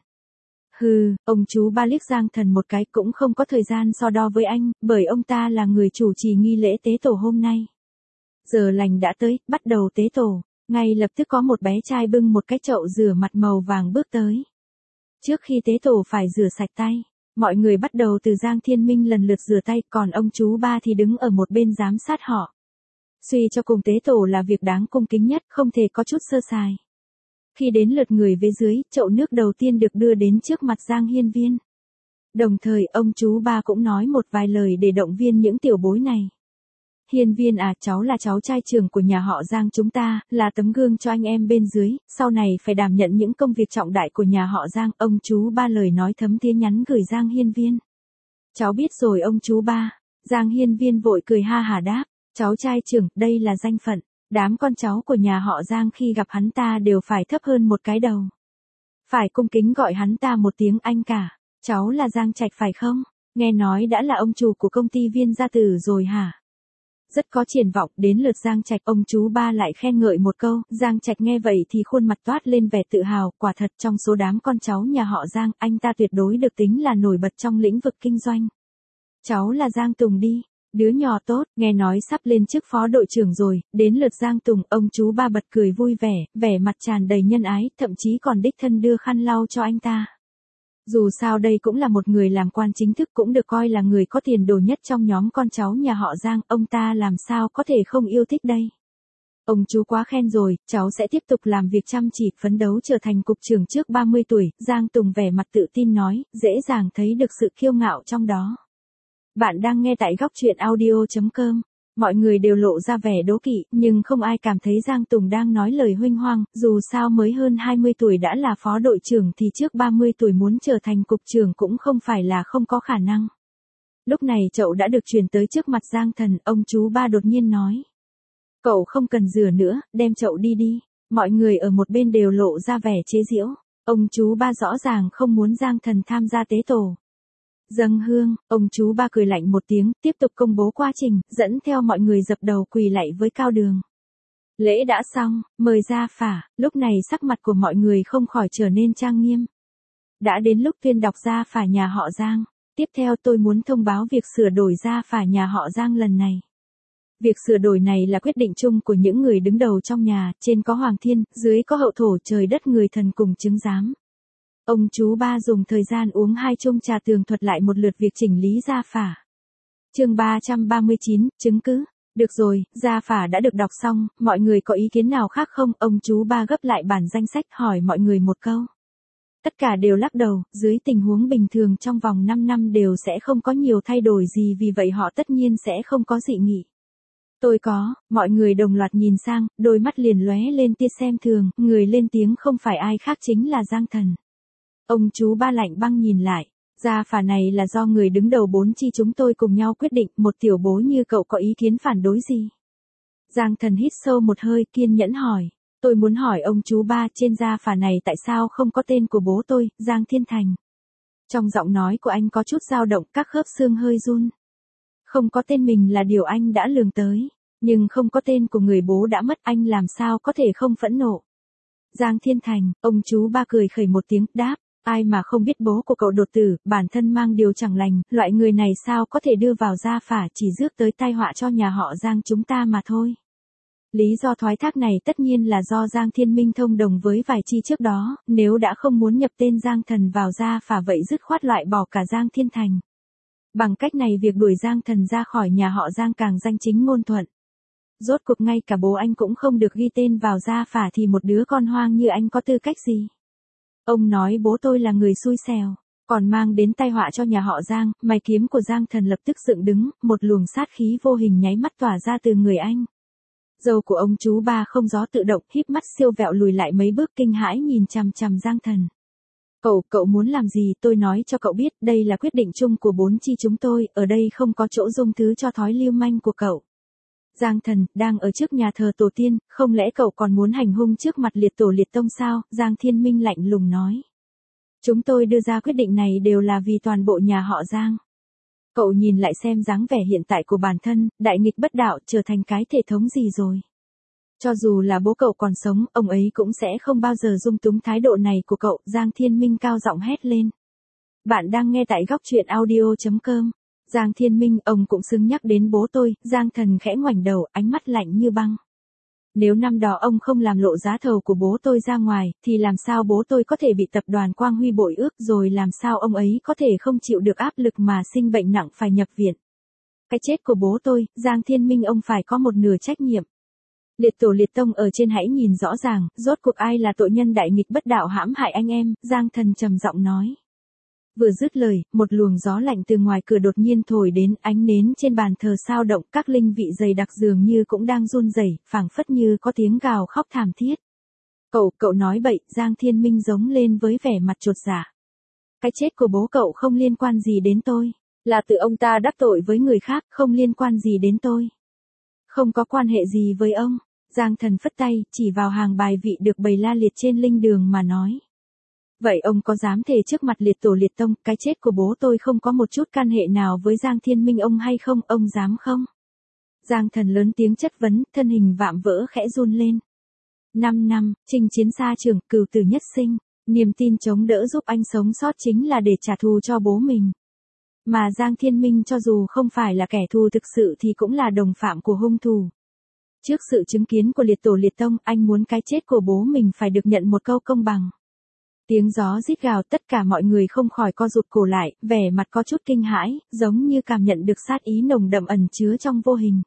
S1: Hừ, ông chú ba liếc Giang Thần một cái, cũng không có thời gian so đo với anh, bởi ông ta là người chủ trì nghi lễ tế tổ hôm nay. Giờ lành đã tới, bắt đầu tế tổ. Ngay lập tức có một bé trai bưng một cái chậu rửa mặt màu vàng bước tới. Trước khi tế tổ phải rửa sạch tay. Mọi người bắt đầu từ Giang Thiên Minh lần lượt rửa tay, còn ông chú ba thì đứng ở một bên giám sát họ. Suy cho cùng tế tổ là việc đáng cung kính nhất, không thể có chút sơ sài. Khi đến lượt người về dưới, chậu nước đầu tiên được đưa đến trước mặt Giang Hiên Viên. Đồng thời, ông chú ba cũng nói một vài lời để động viên những tiểu bối này. Hiên Viên à, cháu là cháu trai trưởng của nhà họ Giang chúng ta, là tấm gương cho anh em bên dưới, sau này phải đảm nhận những công việc trọng đại của nhà họ Giang. Ông chú ba lời nói thấm thía nhắn gửi Giang Hiên Viên. Cháu biết rồi ông chú ba. Giang Hiên Viên vội cười ha hả đáp, cháu trai trưởng, đây là danh phận. Đám con cháu của nhà họ Giang khi gặp hắn ta đều phải thấp hơn một cái đầu. Phải cung kính gọi hắn ta một tiếng anh cả. Cháu là Giang Trạch phải không? Nghe nói đã là ông chủ của công ty Viên Gia Tử rồi hả? Rất có triển vọng. Đến lượt Giang Trạch, ông chú ba lại khen ngợi một câu. Giang Trạch nghe vậy thì khuôn mặt toát lên vẻ tự hào, quả thật trong số đám con cháu nhà họ Giang, anh ta tuyệt đối được tính là nổi bật trong lĩnh vực kinh doanh. Cháu là Giang Tùng đi, đứa nhỏ tốt, nghe nói sắp lên chức phó đội trưởng rồi. Đến lượt Giang Tùng, ông chú ba bật cười vui vẻ, vẻ mặt tràn đầy nhân ái, thậm chí còn đích thân đưa khăn lau cho anh ta. Dù sao đây cũng là một người làm quan chính thức, cũng được coi là người có tiền đồ nhất trong nhóm con cháu nhà họ Giang, ông ta làm sao có thể không yêu thích đây. Ông chú quá khen rồi, cháu sẽ tiếp tục làm việc chăm chỉ, phấn đấu trở thành cục trưởng trước 30 tuổi, Giang Tùng vẻ mặt tự tin nói, dễ dàng thấy được sự kiêu ngạo trong đó. Bạn đang nghe tại góc truyện audio.com. Mọi người đều lộ ra vẻ đố kỵ, nhưng không ai cảm thấy Giang Tùng đang nói lời huênh hoang, dù sao mới hơn 20 tuổi đã là phó đội trưởng thì trước 30 tuổi muốn trở thành cục trưởng cũng không phải là không có khả năng. Lúc này chậu đã được chuyển tới trước mặt Giang Thần, ông chú ba đột nhiên nói. Cậu không cần rửa nữa, đem chậu đi đi. Mọi người ở một bên đều lộ ra vẻ chế giễu. Ông chú ba rõ ràng không muốn Giang Thần tham gia tế tổ. Dâng hương, ông chú ba cười lạnh một tiếng, tiếp tục công bố quá trình, dẫn theo mọi người dập đầu quỳ lạy với cao đường. Lễ đã xong, mời ra phả, lúc này sắc mặt của mọi người không khỏi trở nên trang nghiêm. Đã đến lúc tuyên đọc gia phả nhà họ Giang. Tiếp theo tôi muốn thông báo việc sửa đổi gia phả nhà họ Giang lần này. Việc sửa đổi này là quyết định chung của những người đứng đầu trong nhà, trên có hoàng thiên, dưới có hậu thổ, trời đất người thần cùng chứng giám. Ông chú ba dùng thời gian uống 2 chung trà tường thuật lại một lượt việc chỉnh lý gia phả. Chương 339, chứng cứ. Được rồi, gia phả đã được đọc xong, mọi người có ý kiến nào khác không? Ông chú ba gấp lại bản danh sách hỏi mọi người một câu. Tất cả đều lắc đầu, dưới tình huống bình thường trong vòng 5 năm đều sẽ không có nhiều thay đổi gì, vì vậy họ tất nhiên sẽ không có dị nghị. Tôi có, mọi người đồng loạt nhìn sang, đôi mắt liền lóe lên tia xem thường, người lên tiếng không phải ai khác chính là Giang Thần. Ông chú ba lạnh băng nhìn lại, gia phả này là do người đứng đầu 4 chi chúng tôi cùng nhau quyết định, một tiểu bố như cậu có ý kiến phản đối gì? Giang Thần hít sâu một hơi, kiên nhẫn hỏi. Tôi muốn hỏi ông chú ba, trên gia phả này tại sao không có tên của bố tôi, Giang Thiên Thành? Trong giọng nói của anh có chút dao động, các khớp xương hơi run. Không có tên mình là điều anh đã lường tới, nhưng không có tên của người bố đã mất, anh làm sao có thể không phẫn nộ? Giang Thiên Thành, ông chú ba cười khẩy một tiếng, đáp, ai mà không biết bố của cậu đột tử, bản thân mang điều chẳng lành, loại người này sao có thể đưa vào gia phả, chỉ rước tới tai họa cho nhà họ Giang chúng ta mà thôi. Lý do thoái thác này tất nhiên là do Giang Thiên Minh thông đồng với vài chi trước đó, nếu đã không muốn nhập tên Giang Thần vào gia phả vậy dứt khoát loại bỏ cả Giang Thiên Thành. Bằng cách này việc đuổi Giang Thần ra khỏi nhà họ Giang càng danh chính ngôn thuận. Rốt cuộc ngay cả bố anh cũng không được ghi tên vào gia phả thì một đứa con hoang như anh có tư cách gì? Ông nói bố tôi là người xui xẻo, còn mang đến tai họa cho nhà họ Giang, mày kiếm của Giang Thần lập tức dựng đứng, một luồng sát khí vô hình nháy mắt tỏa ra từ người anh. Dâu của ông chú ba không gió tự động, híp mắt siêu vẹo lùi lại mấy bước kinh hãi nhìn chằm chằm Giang Thần. Cậu muốn làm gì, tôi nói cho cậu biết, đây là quyết định chung của 4 chi chúng tôi, ở đây không có chỗ dung thứ cho thói lưu manh của cậu. Giang Thần, đang ở trước nhà thờ tổ tiên, không lẽ cậu còn muốn hành hung trước mặt liệt tổ liệt tông sao? Giang Thiên Minh lạnh lùng nói. Chúng tôi đưa ra quyết định này đều là vì toàn bộ nhà họ Giang. Cậu nhìn lại xem dáng vẻ hiện tại của bản thân, đại nghịch bất đạo, trở thành cái thể thống gì rồi. Cho dù là bố cậu còn sống, ông ấy cũng sẽ không bao giờ dung túng thái độ này của cậu. Giang Thiên Minh cao giọng hét lên. Bạn đang nghe tại góc truyện audio.com. Giang Thiên Minh, ông cũng xứng nhắc đến bố tôi. Giang Thần khẽ ngoảnh đầu, ánh mắt lạnh như băng. Nếu năm đó ông không làm lộ giá thầu của bố tôi ra ngoài, thì làm sao bố tôi có thể bị tập đoàn Quang Huy bội ước, rồi làm sao ông ấy có thể không chịu được áp lực mà sinh bệnh nặng phải nhập viện. Cái chết của bố tôi, Giang Thiên Minh ông phải có một nửa trách nhiệm. Liệt tổ liệt tông ở trên hãy nhìn rõ ràng, rốt cuộc ai là tội nhân đại nghịch bất đạo hãm hại anh em, Giang Thần trầm giọng nói. Vừa dứt lời, một luồng gió lạnh từ ngoài cửa đột nhiên thổi đến, ánh nến trên bàn thờ sao động, các linh vị dày đặc dường như cũng đang run rẩy, phảng phất như có tiếng gào khóc thảm thiết. Cậu nói bậy, Giang Thiên Minh giống lên với vẻ mặt chột dạ. Cái chết của bố cậu không liên quan gì đến tôi, là tự ông ta đắc tội với người khác, không liên quan gì đến tôi. Không có quan hệ gì với ông. Giang Thần phất tay, chỉ vào hàng bài vị được bày la liệt trên linh đường mà nói. Vậy ông có dám thề trước mặt liệt tổ liệt tông, cái chết của bố tôi không có một chút can hệ nào với Giang Thiên Minh ông hay không, ông dám không? Giang Thần lớn tiếng chất vấn, thân hình vạm vỡ khẽ run lên. 5 năm, chinh chiến xa trường, cừu tử nhất sinh, niềm tin chống đỡ giúp anh sống sót chính là để trả thù cho bố mình. Mà Giang Thiên Minh cho dù không phải là kẻ thù thực sự thì cũng là đồng phạm của hung thủ. Trước sự chứng kiến của liệt tổ liệt tông, anh muốn cái chết của bố mình phải được nhận một câu công bằng. Tiếng gió rít gào, tất cả mọi người không khỏi co rụt cổ lại, vẻ mặt có chút kinh hãi, giống như cảm nhận được sát ý nồng đậm ẩn chứa trong vô hình.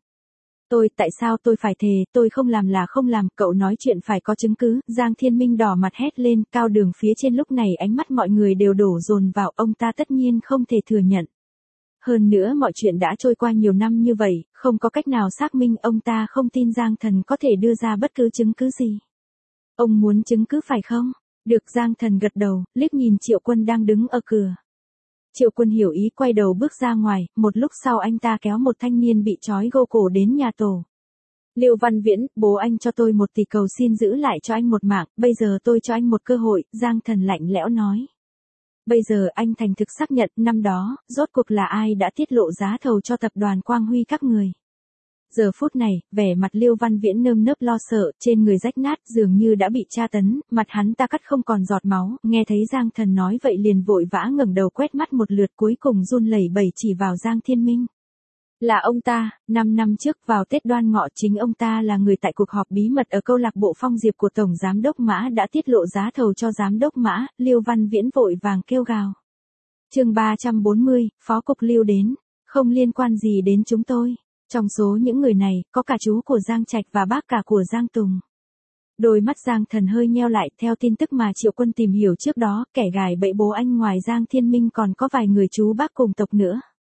S1: Tại sao tôi phải thề, tôi không làm là không làm, cậu nói chuyện phải có chứng cứ. Giang Thiên Minh đỏ mặt hét lên, cao đường phía trên lúc này ánh mắt mọi người đều đổ dồn vào, ông ta tất nhiên không thể thừa nhận. Hơn nữa mọi chuyện đã trôi qua nhiều năm như vậy, không có cách nào xác minh, ông ta không tin Giang Thần có thể đưa ra bất cứ chứng cứ gì. Ông muốn chứng cứ phải không? Được, Giang Thần gật đầu, liếc nhìn Triệu Quân đang đứng ở cửa. Triệu Quân hiểu ý quay đầu bước ra ngoài, một lúc sau anh ta kéo một thanh niên bị trói gô cổ đến nhà tổ. Lưu Văn Viễn, bố anh cho tôi 1 tỷ cầu xin giữ lại cho anh một mạng, bây giờ tôi cho anh một cơ hội, Giang Thần lạnh lẽo nói. Bây giờ anh thành thực xác nhận, năm đó, rốt cuộc là ai đã tiết lộ giá thầu cho tập đoàn Quang Huy các người. Giờ phút này, vẻ mặt Lưu Văn Viễn nơm nớp lo sợ, trên người rách nát, dường như đã bị tra tấn, mặt hắn ta cắt không còn giọt máu, nghe thấy Giang Thần nói vậy liền vội vã ngẩng đầu quét mắt một lượt cuối cùng run lẩy bẩy chỉ vào Giang Thiên Minh. Là ông ta, 5 năm trước vào Tết Đoan Ngọ chính ông ta là người tại cuộc họp bí mật ở câu lạc bộ Phong Diệp của Tổng Giám đốc Mã đã tiết lộ giá thầu cho Giám đốc Mã, Liêu Văn Viễn vội vàng kêu gào. Chương 340, Phó Cục Liêu đến, không liên quan gì đến chúng tôi. Trong số những người này, có cả chú của Giang Trạch và bác cả của Giang Tùng. Đôi mắt Giang Thần hơi nheo lại, theo tin tức mà Triệu Quân tìm hiểu trước đó, kẻ gài bẫy bố anh ngoài Giang Thiên Minh còn có vài người chú bác cùng tộc nữa.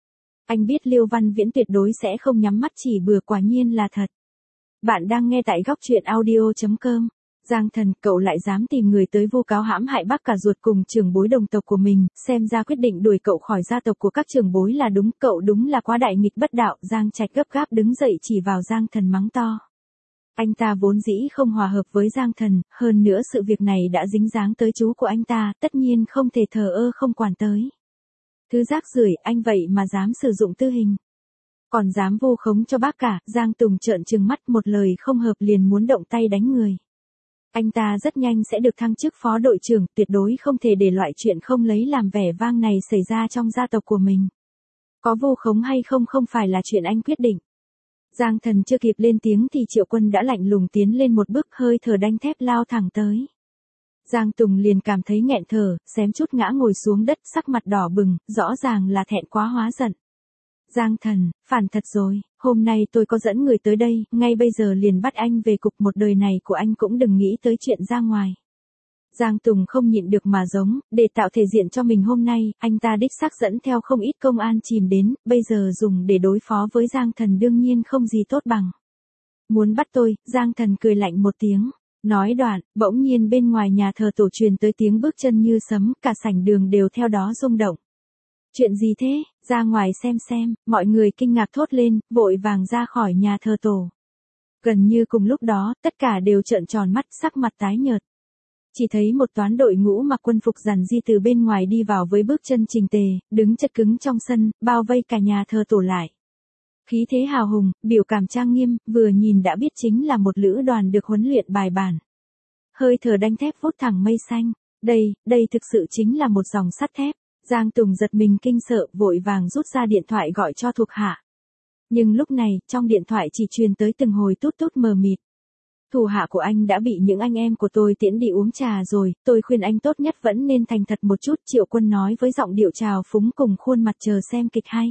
S1: Anh biết Liêu Văn Viễn tuyệt đối sẽ không nhắm mắt chỉ bừa, quả nhiên là thật. Bạn đang nghe tại góc truyện audio.com. Giang Thần, cậu lại dám tìm người tới vu cáo hãm hại bác cả ruột cùng trưởng bối đồng tộc của mình, xem ra quyết định đuổi cậu khỏi gia tộc của các trưởng bối là đúng, cậu đúng là quá đại nghịch bất đạo. Giang Trạch gấp gáp đứng dậy chỉ vào Giang Thần mắng to. Anh ta vốn dĩ không hòa hợp với Giang Thần, hơn nữa sự việc này đã dính dáng tới chú của anh ta, tất nhiên không thể thờ ơ không quản tới. Thứ rác rưởi, anh vậy mà dám sử dụng tư hình. Còn dám vu khống cho bác cả. Giang Tùng trợn trừng mắt, một lời không hợp liền muốn động tay đánh người. Anh ta rất nhanh sẽ được thăng chức phó đội trưởng, tuyệt đối không thể để loại chuyện không lấy làm vẻ vang này xảy ra trong gia tộc của mình. Có vu khống hay không không phải là chuyện anh quyết định. Giang Thần chưa kịp lên tiếng thì Triệu Quân đã lạnh lùng tiến lên một bước, hơi thở đanh thép lao thẳng tới. Giang Tùng liền cảm thấy nghẹn thở, xém chút ngã ngồi xuống đất, sắc mặt đỏ bừng, rõ ràng là thẹn quá hóa giận. Giang Thần, phản thật rồi, hôm nay tôi có dẫn người tới đây, ngay bây giờ liền bắt anh về cục, một đời này của anh cũng đừng nghĩ tới chuyện ra ngoài. Giang Tùng không nhịn được mà giống, để tạo thể diện cho mình hôm nay, anh ta đích xác dẫn theo không ít công an chìm đến, bây giờ dùng để đối phó với Giang Thần đương nhiên không gì tốt bằng. Muốn bắt tôi, Giang Thần cười lạnh một tiếng. Nói đoạn, bỗng nhiên bên ngoài nhà thờ tổ truyền tới tiếng bước chân như sấm, cả sảnh đường đều theo đó rung động. Chuyện gì thế, ra ngoài xem, mọi người kinh ngạc thốt lên, vội vàng ra khỏi nhà thờ tổ. Gần như cùng lúc đó, tất cả đều trợn tròn mắt, sắc mặt tái nhợt. Chỉ thấy một toán đội ngũ mặc quân phục rằn di từ bên ngoài đi vào với bước chân chỉnh tề, đứng chật cứng trong sân, bao vây cả nhà thờ tổ lại. Khí thế hào hùng, biểu cảm trang nghiêm, vừa nhìn đã biết chính là một lữ đoàn được huấn luyện bài bản. Hơi thở đanh thép vút thẳng mây xanh, đây thực sự chính là một dòng sắt thép. Giang Tùng giật mình kinh sợ, vội vàng rút ra điện thoại gọi cho thuộc hạ. Nhưng lúc này, trong điện thoại chỉ truyền tới từng hồi tút tút mờ mịt. Thủ hạ của anh đã bị những anh em của tôi tiễn đi uống trà rồi, tôi khuyên anh tốt nhất vẫn nên thành thật một chút, Triệu Quân nói với giọng điệu trào phúng cùng khuôn mặt chờ xem kịch hay.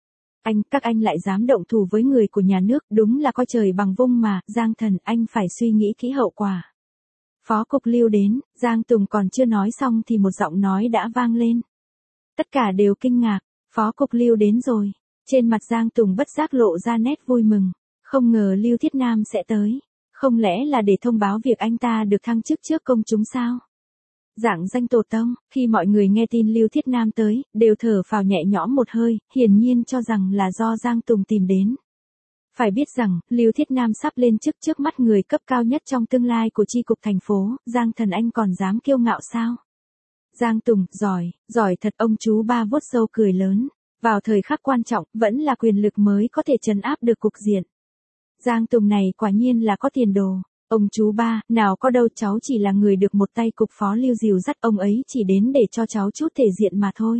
S1: Các anh lại dám động thủ với người của nhà nước, đúng là coi trời bằng vung mà. Giang Thần, anh phải suy nghĩ kỹ hậu quả. Phó Cục Liêu đến, Giang Tùng còn chưa nói xong thì một giọng nói đã vang lên. Tất cả đều kinh ngạc, Phó Cục Liêu đến rồi. Trên mặt Giang Tùng bất giác lộ ra nét vui mừng, không ngờ Lưu Thiết Nam sẽ tới. Không lẽ là để thông báo việc anh ta được thăng chức trước công chúng sao? Dạng danh tổ tông, khi mọi người nghe tin Lưu Thiết Nam tới, đều thở phào nhẹ nhõm một hơi, hiển nhiên cho rằng là do Giang Tùng tìm đến. Phải biết rằng, Lưu Thiết Nam sắp lên chức trước mắt người cấp cao nhất trong tương lai của chi cục thành phố, Giang Thần anh còn dám kiêu ngạo sao? Giang Tùng, giỏi thật, ông chú ba vuốt râu cười lớn. Vào thời khắc quan trọng, vẫn là quyền lực mới có thể trấn áp được cục diện. Giang Tùng này quả nhiên là có tiền đồ. Ông chú ba, nào có đâu, cháu chỉ là người được một tay cục phó Lưu dìu dắt, ông ấy chỉ đến để cho cháu chút thể diện mà thôi.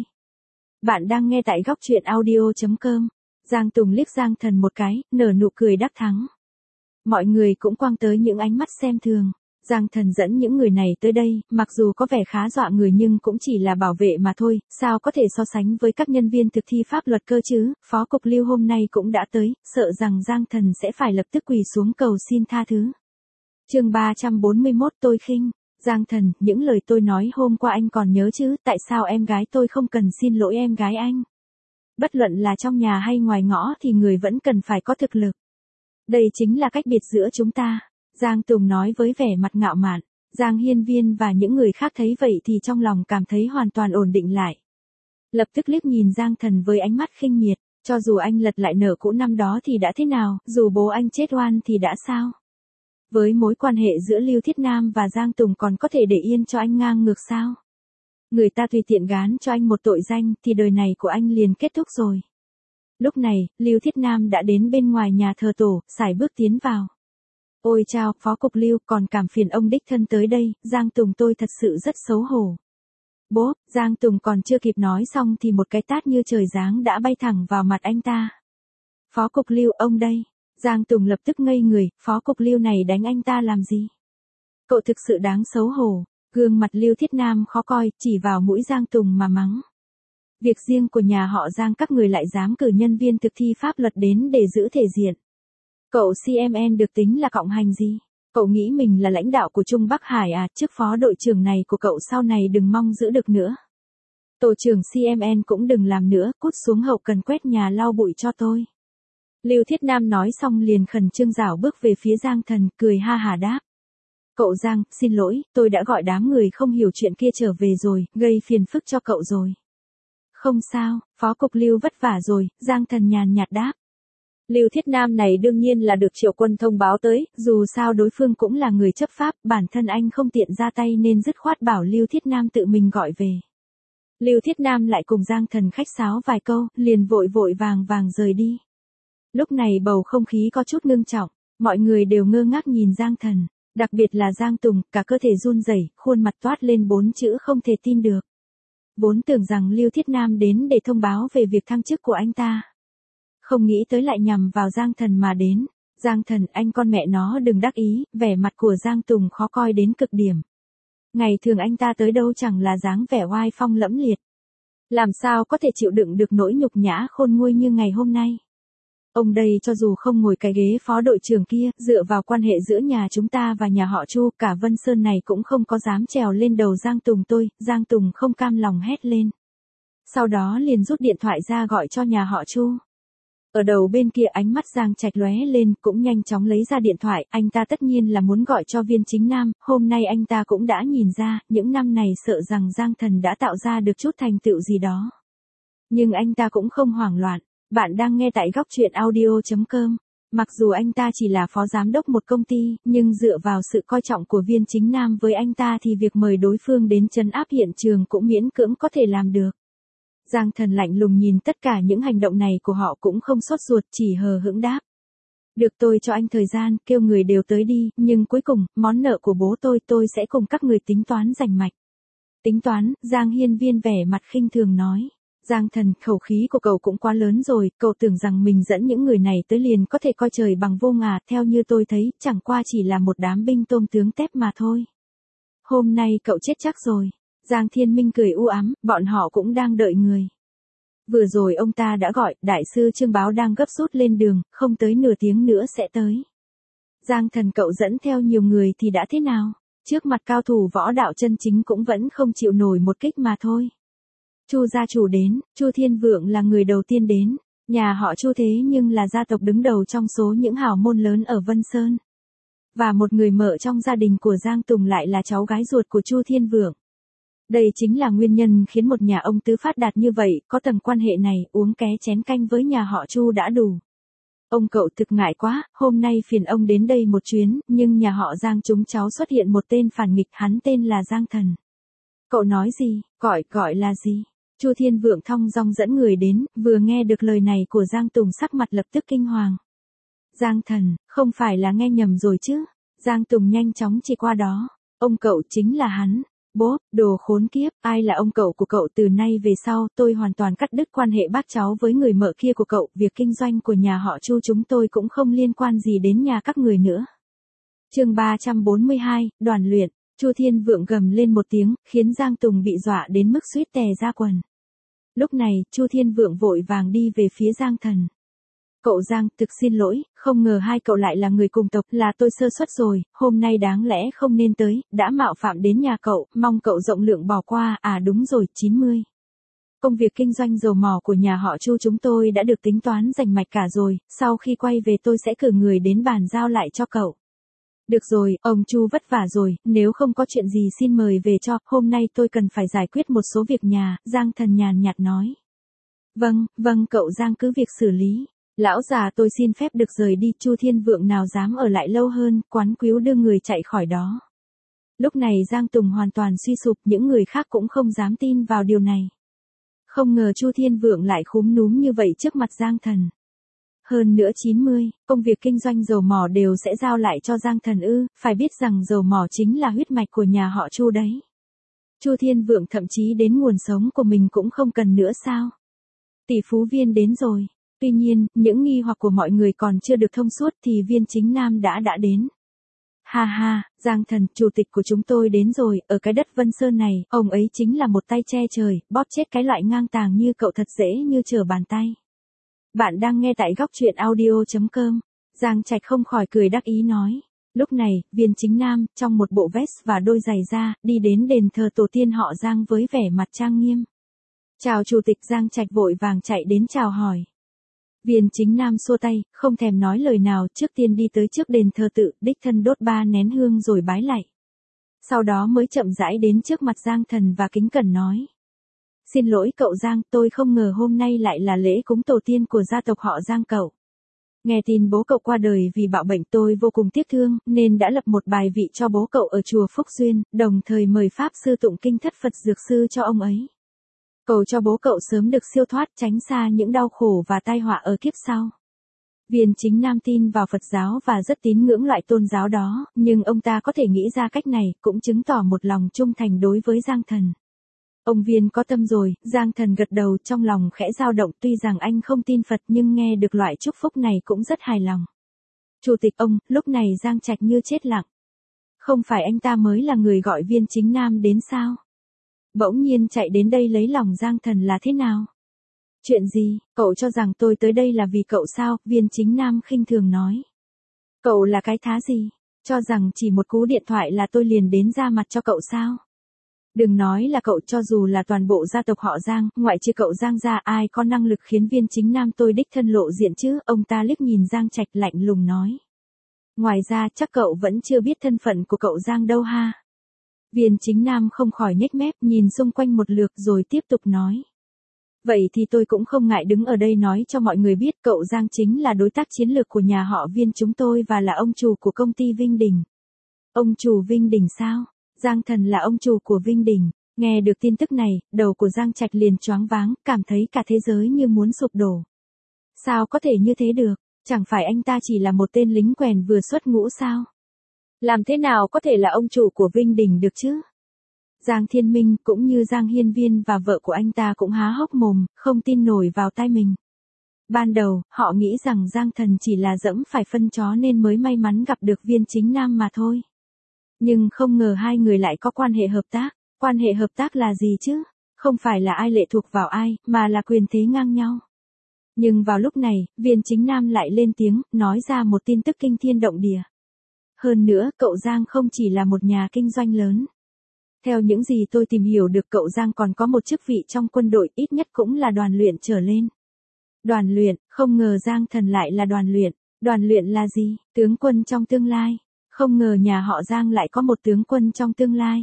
S1: Bạn đang nghe tại góc truyện audio.com. Giang Tùng liếc Giang Thần một cái, nở nụ cười đắc thắng. Mọi người cũng quăng tới những ánh mắt xem thường. Giang Thần dẫn những người này tới đây, mặc dù có vẻ khá dọa người nhưng cũng chỉ là bảo vệ mà thôi, sao có thể so sánh với các nhân viên thực thi pháp luật cơ chứ. Phó Cục Liêu hôm nay cũng đã tới, sợ rằng Giang Thần sẽ phải lập tức quỳ xuống cầu xin tha thứ. Chương 341, tôi khinh. Giang Thần, những lời tôi nói hôm qua anh còn nhớ chứ, tại sao em gái tôi không cần xin lỗi em gái anh? Bất luận là trong nhà hay ngoài ngõ thì người vẫn cần phải có thực lực. Đây chính là cách biệt giữa chúng ta. Giang Tùng nói với vẻ mặt ngạo mạn. Giang Hiên Viên và những người khác thấy vậy thì trong lòng cảm thấy hoàn toàn ổn định lại. Lập tức liếc nhìn Giang Thần với ánh mắt khinh miệt, cho dù anh lật lại nợ cũ năm đó thì đã thế nào, dù bố anh chết oan thì đã sao? Với mối quan hệ giữa Lưu Thiết Nam và Giang Tùng còn có thể để yên cho anh ngang ngược sao? Người ta tùy tiện gán cho anh một tội danh thì đời này của anh liền kết thúc rồi. Lúc này, Lưu Thiết Nam đã đến bên ngoài nhà thờ tổ, sải bước tiến vào. Ôi chao, Phó Cục Liêu, còn cảm phiền ông đích thân tới đây, Giang Tùng tôi thật sự rất xấu hổ. Bố, Giang Tùng còn chưa kịp nói xong thì một cái tát như trời giáng đã bay thẳng vào mặt anh ta. Phó cục Lưu, ông đây. Giang Tùng lập tức ngây người, Phó cục Lưu này đánh anh ta làm gì? Cậu thực sự đáng xấu hổ. Gương mặt Lưu Thiết Nam khó coi, chỉ vào mũi Giang Tùng mà mắng. Việc riêng của nhà họ Giang các người lại dám cử nhân viên thực thi pháp luật đến để giữ thể diện. Cậu CMN được tính là cộng hành gì? Cậu nghĩ mình là lãnh đạo của Trung Bắc Hải à? Chức phó đội trưởng này của cậu sau này đừng mong giữ được nữa. Tổ trưởng CMN cũng đừng làm nữa, cút xuống hậu cần quét nhà lau bụi cho tôi. Lưu Thiết Nam nói xong liền khẩn trương rảo bước về phía Giang Thần, cười ha hả đáp. Cậu Giang, xin lỗi, tôi đã gọi đám người không hiểu chuyện kia trở về rồi, gây phiền phức cho cậu rồi. Không sao, Phó cục Lưu vất vả rồi, Giang Thần nhàn nhạt đáp. Lưu Thiết Nam này đương nhiên là được Triệu Quân thông báo tới, dù sao đối phương cũng là người chấp pháp, bản thân anh không tiện ra tay nên dứt khoát bảo Lưu Thiết Nam tự mình gọi về. Lưu Thiết Nam lại cùng Giang Thần khách sáo vài câu, liền vội vội vàng rời đi. Lúc này bầu không khí có chút ngưng trọng, mọi người đều ngơ ngác nhìn Giang Thần, đặc biệt là Giang Tùng, cả cơ thể run rẩy, khuôn mặt toát lên 4 chữ không thể tin được. Vốn tưởng rằng Lưu Thiết Nam đến để thông báo về việc thăng chức của anh ta. Không nghĩ tới lại nhằm vào Giang Thần mà đến. Giang Thần, anh con mẹ nó đừng đắc ý, vẻ mặt của Giang Tùng khó coi đến cực điểm. Ngày thường anh ta tới đâu chẳng là dáng vẻ oai phong lẫm liệt. Làm sao có thể chịu đựng được nỗi nhục nhã khôn nguôi như ngày hôm nay. Ông đây cho dù không ngồi cái ghế phó đội trưởng kia, dựa vào quan hệ giữa nhà chúng ta và nhà họ Chu, cả Vân Sơn này cũng không có dám trèo lên đầu Giang Tùng tôi. Giang Tùng không cam lòng hét lên. Sau đó liền rút điện thoại ra gọi cho nhà họ Chu. Ở đầu bên kia ánh mắt Giang Trạch lóe lên, cũng nhanh chóng lấy ra điện thoại, anh ta tất nhiên là muốn gọi cho Viên Chính Nam, hôm nay anh ta cũng đã nhìn ra, những năm này sợ rằng Giang Thần đã tạo ra được chút thành tựu gì đó. Nhưng anh ta cũng không hoảng loạn, bạn đang nghe tại góc truyện audio.com. Mặc dù anh ta chỉ là phó giám đốc một công ty, nhưng dựa vào sự coi trọng của Viên Chính Nam với anh ta thì việc mời đối phương đến trấn áp hiện trường cũng miễn cưỡng có thể làm được. Giang Thần lạnh lùng nhìn tất cả những hành động này của họ cũng không sốt ruột, chỉ hờ hững đáp. Được, tôi cho anh thời gian, kêu người đều tới đi, nhưng cuối cùng, món nợ của bố tôi sẽ cùng các người tính toán rành mạch. Tính toán, Giang Hiên Viên vẻ mặt khinh thường nói. Giang Thần, khẩu khí của cậu cũng quá lớn rồi, cậu tưởng rằng mình dẫn những người này tới liền có thể coi trời bằng vô ngà, theo như tôi thấy, chẳng qua chỉ là một đám binh tôm tướng tép mà thôi. Hôm nay cậu chết chắc rồi. Giang Thiên Minh cười u ám, bọn họ cũng đang đợi người. Vừa rồi ông ta đã gọi, đại sư Trương Báo đang gấp rút lên đường, không tới nửa tiếng nữa sẽ tới. Giang Thần, cậu dẫn theo nhiều người thì đã thế nào? Trước mặt cao thủ võ đạo chân chính cũng vẫn không chịu nổi một kích mà thôi. Chu gia chủ đến, Chu Thiên Vượng là người đầu tiên đến, nhà họ Chu thế nhưng là gia tộc đứng đầu trong số những hào môn lớn ở Vân Sơn. Và một người mợ trong gia đình của Giang Tùng lại là cháu gái ruột của Chu Thiên Vượng. Đây chính là nguyên nhân khiến một nhà ông tứ phát đạt như vậy, có tầng quan hệ này, uống ké chén canh với nhà họ Chu đã đủ. Ông cậu thực ngại quá, hôm nay phiền ông đến đây một chuyến, nhưng nhà họ Giang chúng cháu xuất hiện một tên phản nghịch, hắn tên là Giang Thần. Cậu nói gì, gọi là gì? Chu Thiên Vượng thong dong dẫn người đến, vừa nghe được lời này của Giang Tùng sắc mặt lập tức kinh hoàng. Giang Thần, không phải là nghe nhầm rồi chứ? Giang Tùng nhanh chóng chỉ qua đó. Ông cậu chính là hắn. Bố, đồ khốn kiếp, ai là ông cậu của cậu? Từ nay về sau, tôi hoàn toàn cắt đứt quan hệ bác cháu với người mợ kia của cậu, việc kinh doanh của nhà họ Chu chúng tôi cũng không liên quan gì đến nhà các người nữa. Chương 342, đoàn luyện. Chu Thiên Vượng gầm lên một tiếng, khiến Giang Tùng bị dọa đến mức suýt tè ra quần. Lúc này, Chu Thiên Vượng vội vàng đi về phía Giang Thần. Cậu Giang, thực xin lỗi, không ngờ hai cậu lại là người cùng tộc, là tôi sơ suất rồi, hôm nay đáng lẽ không nên tới, đã mạo phạm đến nhà cậu, mong cậu rộng lượng bỏ qua. À đúng rồi, 90. Công việc kinh doanh dầu mỏ của nhà họ Chu chúng tôi đã được tính toán rành mạch cả rồi, sau khi quay về tôi sẽ cử người đến bàn giao lại cho cậu. Được rồi, ông Chu vất vả rồi, nếu không có chuyện gì xin mời về cho, hôm nay tôi cần phải giải quyết một số việc nhà, Giang Thần nhàn nhạt nói. Vâng, cậu Giang cứ việc xử lý. Lão già tôi xin phép được rời đi, Chu Thiên Vượng nào dám ở lại lâu hơn, quán quýu đưa người chạy khỏi đó. Lúc này Giang Tùng hoàn toàn suy sụp, những người khác cũng không dám tin vào điều này. Không ngờ Chu Thiên Vượng lại khúm núm như vậy trước mặt Giang Thần. Hơn nữa 90, công việc kinh doanh dầu mỏ đều sẽ giao lại cho Giang Thần ư, phải biết rằng dầu mỏ chính là huyết mạch của nhà họ Chu đấy. Chu Thiên Vượng thậm chí đến nguồn sống của mình cũng không cần nữa sao? Tỷ phú Viên đến rồi. Tuy nhiên, những nghi hoặc của mọi người còn chưa được thông suốt thì Viên Chính Nam đã đến. Ha ha, Giang Thần, chủ tịch của chúng tôi đến rồi, ở cái đất Vân Sơn này, ông ấy chính là một tay che trời, bóp chết cái loại ngang tàng như cậu thật dễ như trở bàn tay. Bạn đang nghe tại góc truyện audio.com. Giang Trạch không khỏi cười đắc ý nói. Lúc này, Viên Chính Nam, trong một bộ vest và đôi giày da, đi đến đền thờ tổ tiên họ Giang với vẻ mặt trang nghiêm. Chào chủ tịch. Giang Trạch vội vàng chạy đến chào hỏi. Viên Chính Nam xua tay, không thèm nói lời nào, trước tiên đi tới trước đền thờ tự, đích thân đốt 3 nén hương rồi bái lạy. Sau đó mới chậm rãi đến trước mặt Giang Thần và kính cẩn nói. Xin lỗi cậu Giang, tôi không ngờ hôm nay lại là lễ cúng tổ tiên của gia tộc họ Giang cậu. Nghe tin bố cậu qua đời vì bạo bệnh tôi vô cùng tiếc thương, nên đã lập một bài vị cho bố cậu ở chùa Phúc Duyên, đồng thời mời Pháp Sư tụng kinh thất Phật Dược Sư cho ông ấy. Cầu cho bố cậu sớm được siêu thoát, tránh xa những đau khổ và tai họa ở kiếp sau. Viên Chính Nam tin vào Phật giáo và rất tín ngưỡng loại tôn giáo đó, nhưng ông ta có thể nghĩ ra cách này, cũng chứng tỏ một lòng trung thành đối với Giang Thần. Ông Viên có tâm rồi. Giang Thần gật đầu, trong lòng khẽ dao động, tuy rằng anh không tin Phật nhưng nghe được loại chúc phúc này cũng rất hài lòng. Chủ tịch ông, lúc này Giang Trạch như chết lặng. Không phải anh ta mới là người gọi Viên Chính Nam đến sao? Bỗng nhiên chạy đến đây lấy lòng Giang Thần là thế nào? Chuyện gì, cậu cho rằng tôi tới đây là vì cậu sao? Viên Chính Nam khinh thường nói. Cậu là cái thá gì? Cho rằng chỉ một cú điện thoại là tôi liền đến ra mặt cho cậu sao? Đừng nói là cậu, cho dù là toàn bộ gia tộc họ Giang, ngoại trừ cậu Giang ra, ai có năng lực khiến Viên Chính Nam tôi đích thân lộ diện chứ? Ông ta liếc nhìn Giang Trạch lạnh lùng nói. Ngoài ra chắc cậu vẫn chưa biết thân phận của cậu Giang đâu ha? Viên Chính Nam không khỏi nhếch mép, nhìn xung quanh một lượt rồi tiếp tục nói. Vậy thì tôi cũng không ngại đứng ở đây nói cho mọi người biết, cậu Giang chính là đối tác chiến lược của nhà họ Viên chúng tôi và là ông chủ của công ty Vinh Đình. Ông chủ Vinh Đình sao? Giang Thần là ông chủ của Vinh Đình. Nghe được tin tức này, đầu của Giang Trạch liền choáng váng, cảm thấy cả thế giới như muốn sụp đổ. Sao có thể như thế được? Chẳng phải anh ta chỉ là một tên lính quèn vừa xuất ngũ sao? Làm thế nào có thể là ông chủ của Vinh Đình được chứ? Giang Thiên Minh cũng như Giang Hiên Viên và vợ của anh ta cũng há hốc mồm, không tin nổi vào tai mình. Ban đầu, họ nghĩ rằng Giang Thần chỉ là dẫm phải phân chó nên mới may mắn gặp được Viên Chính Nam mà thôi. Nhưng không ngờ hai người lại có quan hệ hợp tác. Quan hệ hợp tác là gì chứ? Không phải là ai lệ thuộc vào ai, mà là quyền thế ngang nhau. Nhưng vào lúc này, Viên Chính Nam lại lên tiếng, nói ra một tin tức kinh thiên động địa. Hơn nữa, cậu Giang không chỉ là một nhà kinh doanh lớn. Theo những gì tôi tìm hiểu được, cậu Giang còn có một chức vị trong quân đội, ít nhất cũng là đoàn luyện trở lên. Đoàn luyện, không ngờ Giang Thần lại là đoàn luyện. Đoàn luyện là gì? Tướng quân trong tương lai. Không ngờ nhà họ Giang lại có một tướng quân trong tương lai.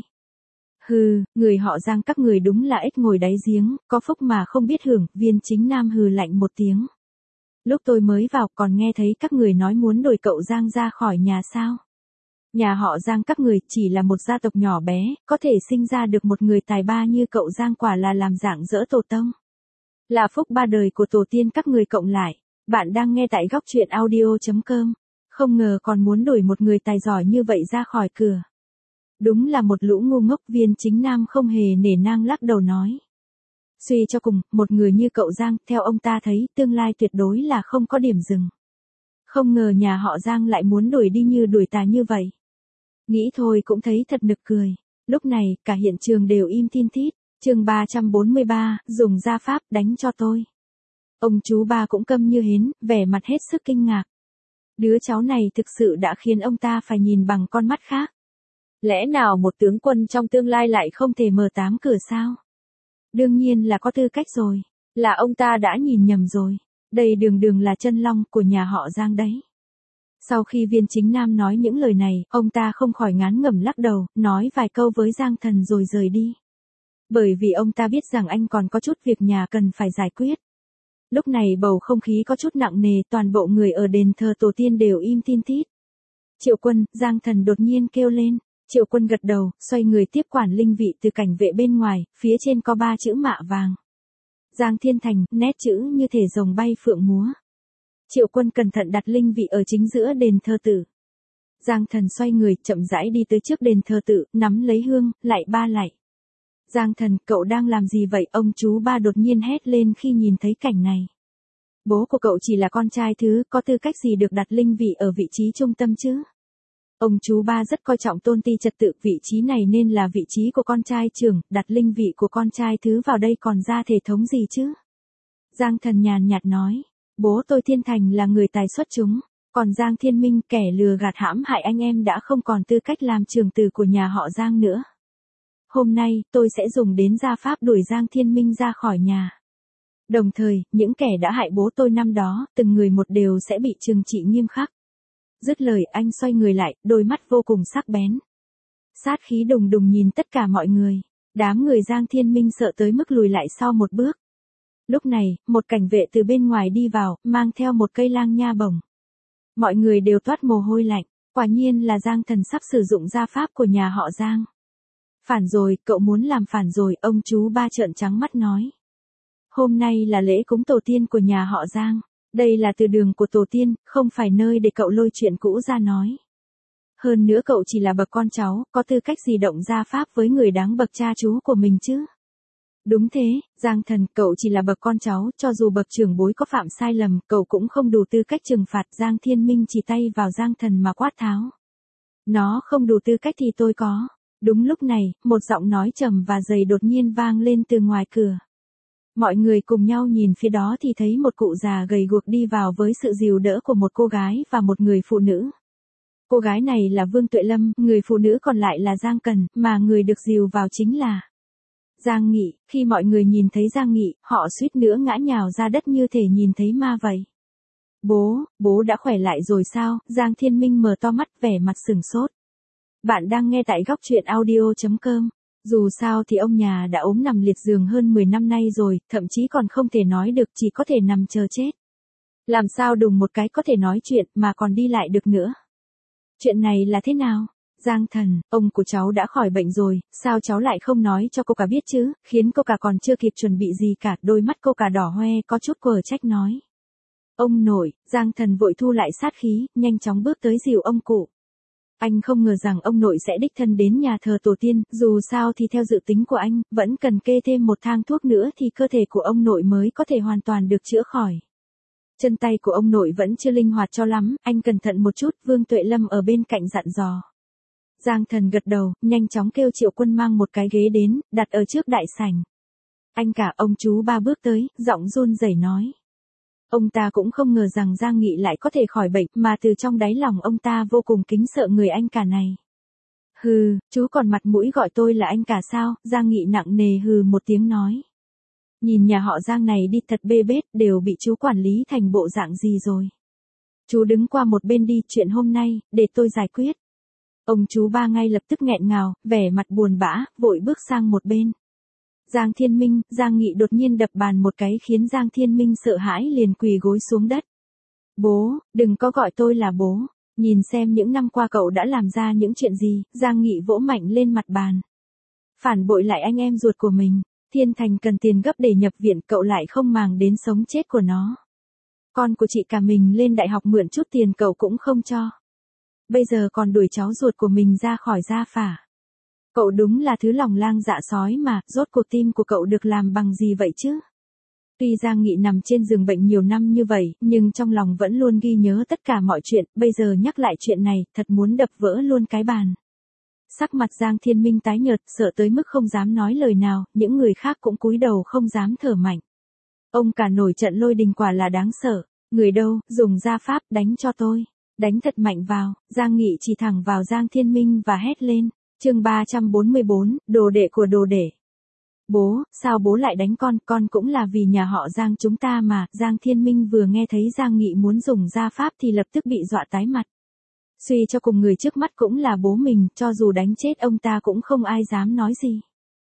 S1: Hừ, người họ Giang các người đúng là ếch ngồi đáy giếng, có phúc mà không biết hưởng. Viên Chính Nam hừ lạnh một tiếng. Lúc tôi mới vào còn nghe thấy các người nói muốn đuổi cậu Giang ra khỏi nhà sao? Nhà họ Giang các người chỉ là một gia tộc nhỏ bé, có thể sinh ra được một người tài ba như cậu Giang quả là làm rạng rỡ tổ tông. Là phúc ba đời của tổ tiên các người cộng lại. Bạn đang nghe tại góc truyện audio.com. Không ngờ còn muốn đuổi một người tài giỏi như vậy ra khỏi cửa. Đúng là một lũ ngu ngốc. Viên Chính Nam không hề nể nang lắc đầu nói. Suy cho cùng, một người như cậu Giang, theo ông ta thấy, tương lai tuyệt đối là không có điểm dừng. Không ngờ nhà họ Giang lại muốn đuổi đi như đuổi tà như vậy. Nghĩ thôi cũng thấy thật nực cười. Lúc này, cả hiện trường đều im thin thít. Chương 343, dùng gia pháp đánh cho tôi. Ông chú ba cũng câm như hến, vẻ mặt hết sức kinh ngạc. Đứa cháu này thực sự đã khiến ông ta phải nhìn bằng con mắt khác. Lẽ nào một tướng quân trong tương lai lại không thể mở 8 cửa sao? Đương nhiên là có tư cách rồi. Là ông ta đã nhìn nhầm rồi. Đây đường đường là chân long của nhà họ Giang đấy. Sau khi Viên Chính Nam nói những lời này, ông ta không khỏi ngán ngẩm lắc đầu, nói vài câu với Giang Thần rồi rời đi. Bởi vì ông ta biết rằng anh còn có chút việc nhà cần phải giải quyết. Lúc này bầu không khí có chút nặng nề, toàn bộ người ở đền thờ tổ tiên đều im thin thít. Triệu Quân, Giang Thần đột nhiên kêu lên. Triệu Quân gật đầu, xoay người tiếp quản linh vị từ cảnh vệ bên ngoài, phía trên có 3 chữ mạ vàng. Giang Thiên Thành, nét chữ như thể rồng bay phượng múa. Triệu Quân cẩn thận đặt linh vị ở chính giữa đền thờ tự. Giang Thần xoay người, chậm rãi đi tới trước đền thờ tự, nắm lấy hương, lạy 3 lạy. Giang Thần, cậu đang làm gì vậy? Ông chú ba đột nhiên hét lên khi nhìn thấy cảnh này. Bố của cậu chỉ là con trai thứ, có tư cách gì được đặt linh vị ở vị trí trung tâm chứ? Ông chú ba rất coi trọng tôn ti trật tự, vị trí này nên là vị trí của con trai trưởng, đặt linh vị của con trai thứ vào đây còn ra thể thống gì chứ? Giang Thần nhàn nhạt nói, bố tôi Thiên Thành là người tài xuất chúng, còn Giang Thiên Minh kẻ lừa gạt hãm hại anh em đã không còn tư cách làm trưởng tử của nhà họ Giang nữa. Hôm nay, tôi sẽ dùng đến gia pháp đuổi Giang Thiên Minh ra khỏi nhà. Đồng thời, những kẻ đã hại bố tôi năm đó, từng người một đều sẽ bị trừng trị nghiêm khắc. Dứt lời anh xoay người lại, đôi mắt vô cùng sắc bén. Sát khí đùng đùng nhìn tất cả mọi người. Đám người Giang Thiên Minh sợ tới mức lùi lại sau một bước. Lúc này, một cảnh vệ từ bên ngoài đi vào, mang theo một cây lang nha bổng. Mọi người đều toát mồ hôi lạnh, quả nhiên là Giang Thần sắp sử dụng gia pháp của nhà họ Giang. Phản rồi, cậu muốn làm phản rồi, ông chú ba trợn trắng mắt nói. Hôm nay là lễ cúng tổ tiên của nhà họ Giang. Đây là từ đường của tổ tiên, không phải nơi để cậu lôi chuyện cũ ra nói. Hơn nữa cậu chỉ là bậc con cháu, có tư cách gì động gia pháp với người đáng bậc cha chú của mình chứ? Đúng thế, Giang Thần, cậu chỉ là bậc con cháu, cho dù bậc trưởng bối có phạm sai lầm, cậu cũng không đủ tư cách trừng phạt. Giang Thiên Minh chỉ tay vào Giang Thần mà quát tháo. Nó không đủ tư cách thì tôi có. Đúng lúc này, một giọng nói trầm và dày đột nhiên vang lên từ ngoài cửa. Mọi người cùng nhau nhìn phía đó thì thấy một cụ già gầy guộc đi vào với sự dìu đỡ của một cô gái và một người phụ nữ. Cô gái này là Vương Tuệ Lâm, người phụ nữ còn lại là Giang Cần, mà người được dìu vào chính là Giang Nghị. Khi mọi người nhìn thấy Giang Nghị, họ suýt nữa ngã nhào ra đất như thể nhìn thấy ma vậy. Bố đã khỏe lại rồi sao? Giang Thiên Minh mở to mắt vẻ mặt sửng sốt. Bạn đang nghe tại góc truyện audio.com. Dù sao thì ông nhà đã ốm nằm liệt giường hơn 10 năm nay rồi, thậm chí còn không thể nói được, chỉ có thể nằm chờ chết. Làm sao đùng một cái có thể nói chuyện mà còn đi lại được nữa? Chuyện này là thế nào? Giang Thần, ông của cháu đã khỏi bệnh rồi, sao cháu lại không nói cho cô cả biết chứ, khiến cô cả còn chưa kịp chuẩn bị gì cả, đôi mắt cô cả đỏ hoe có chút quở trách nói. Ông nội, Giang Thần vội thu lại sát khí, nhanh chóng bước tới dìu ông cụ. Anh không ngờ rằng ông nội sẽ đích thân đến nhà thờ tổ tiên, dù sao thì theo dự tính của anh, vẫn cần kê thêm một thang thuốc nữa thì cơ thể của ông nội mới có thể hoàn toàn được chữa khỏi. Chân tay của ông nội vẫn chưa linh hoạt cho lắm, anh cẩn thận một chút, Vương Tuệ Lâm ở bên cạnh dặn dò. Giang Thần gật đầu, nhanh chóng kêu Triệu Quân mang một cái ghế đến, đặt ở trước đại sảnh. Anh cả, ông chú ba bước tới, giọng run rẩy nói. Ông ta cũng không ngờ rằng Giang Nghị lại có thể khỏi bệnh, mà từ trong đáy lòng ông ta vô cùng kính sợ người anh cả này. Hừ, chú còn mặt mũi gọi tôi là anh cả sao? Giang Nghị nặng nề hừ một tiếng nói. Nhìn nhà họ Giang này đi thật bê bết, đều bị chú quản lý thành bộ dạng gì rồi. Chú đứng qua một bên đi, chuyện hôm nay, để tôi giải quyết. Ông chú ba ngay lập tức nghẹn ngào, vẻ mặt buồn bã, vội bước sang một bên. Giang Thiên Minh, Giang Nghị đột nhiên đập bàn một cái khiến Giang Thiên Minh sợ hãi liền quỳ gối xuống đất. Bố, đừng có gọi tôi là bố, nhìn xem những năm qua cậu đã làm ra những chuyện gì. Giang Nghị vỗ mạnh lên mặt bàn. Phản bội lại anh em ruột của mình, Thiên Thành cần tiền gấp để nhập viện, cậu lại không màng đến sống chết của nó. Con của chị cả mình lên đại học mượn chút tiền cậu cũng không cho. Bây giờ còn đuổi cháu ruột của mình ra khỏi gia phả. Cậu đúng là thứ lòng lang dạ sói mà, rốt cuộc tim của cậu được làm bằng gì vậy chứ? Tuy Giang Nghị nằm trên giường bệnh nhiều năm như vậy, nhưng trong lòng vẫn luôn ghi nhớ tất cả mọi chuyện, bây giờ nhắc lại chuyện này, thật muốn đập vỡ luôn cái bàn. Sắc mặt Giang Thiên Minh tái nhợt, sợ tới mức không dám nói lời nào, những người khác cũng cúi đầu không dám thở mạnh. Ông cả nổi trận lôi đình quả là đáng sợ, người đâu, dùng gia pháp, đánh cho tôi. Đánh thật mạnh vào, Giang Nghị chỉ thẳng vào Giang Thiên Minh và hét lên. Chương 344, đồ đệ của đồ đệ. Bố, sao bố lại đánh con cũng là vì nhà họ Giang chúng ta mà. Giang Thiên Minh vừa nghe thấy Giang Nghị muốn dùng gia pháp thì lập tức bị dọa tái mặt. Suy cho cùng người trước mắt cũng là bố mình, cho dù đánh chết ông ta cũng không ai dám nói gì.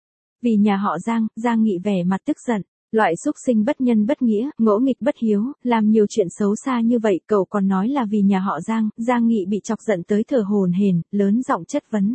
S1: Vì nhà họ Giang, Giang Nghị vẻ mặt tức giận. Loại xúc sinh bất nhân bất nghĩa, ngỗ nghịch bất hiếu, làm nhiều chuyện xấu xa như vậy, cậu còn nói là vì nhà họ Giang. Giang Nghị bị chọc giận tới thở hổn hển, lớn giọng chất vấn.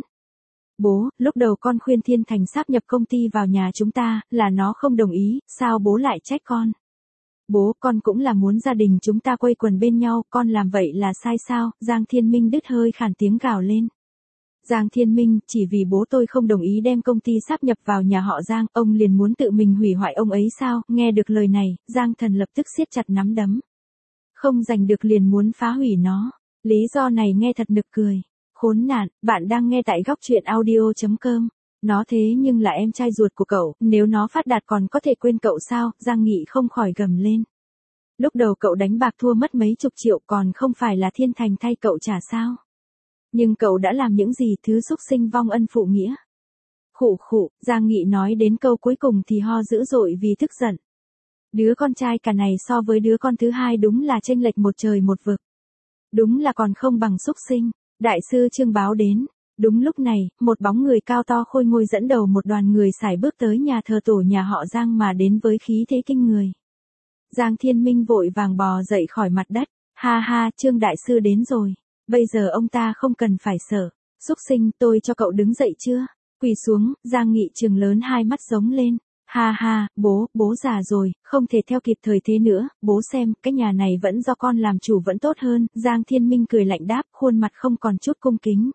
S1: Bố, lúc đầu con khuyên Thiên Thành sáp nhập công ty vào nhà chúng ta, là nó không đồng ý, sao bố lại trách con? Bố, con cũng là muốn gia đình chúng ta quây quần bên nhau, con làm vậy là sai sao? Giang Thiên Minh đứt hơi khản tiếng gào lên. Giang Thiên Minh, chỉ vì bố tôi không đồng ý đem công ty sáp nhập vào nhà họ Giang, ông liền muốn tự mình hủy hoại ông ấy sao? Nghe được lời này, Giang Thần lập tức siết chặt nắm đấm. Không giành được liền muốn phá hủy nó. Lý do này nghe thật nực cười. Khốn nạn, bạn đang nghe tại góc truyện audio.com. Nó thế nhưng là em trai ruột của cậu, nếu nó phát đạt còn có thể quên cậu sao? Giang Nghị không khỏi gầm lên. Lúc đầu cậu đánh bạc thua mất mấy chục triệu còn không phải là Thiên Thành thay cậu trả sao? Nhưng cậu đã làm những gì thứ xúc sinh vong ân phụ nghĩa? Khụ khụ, Giang Nghị nói đến câu cuối cùng thì ho dữ dội vì tức giận. Đứa con trai cả này so với đứa con thứ hai đúng là chênh lệch một trời một vực. Đúng là còn không bằng xúc sinh. Đại sư Trương Báo đến. Đúng lúc này, một bóng người cao to khôi ngôi dẫn đầu một đoàn người sải bước tới nhà thờ tổ nhà họ Giang mà đến với khí thế kinh người. Giang Thiên Minh vội vàng bò dậy khỏi mặt đất. Ha ha, Trương Đại sư đến rồi. Bây giờ ông ta không cần phải sợ. Xúc sinh, tôi cho cậu đứng dậy chưa? Quỳ xuống, Giang Nghị trừng lớn hai mắt giống lên. Ha ha, bố già rồi, không thể theo kịp thời thế nữa, bố xem, cái nhà này vẫn do con làm chủ vẫn tốt hơn. Giang Thiên Minh cười lạnh đáp, khuôn mặt không còn chút cung kính.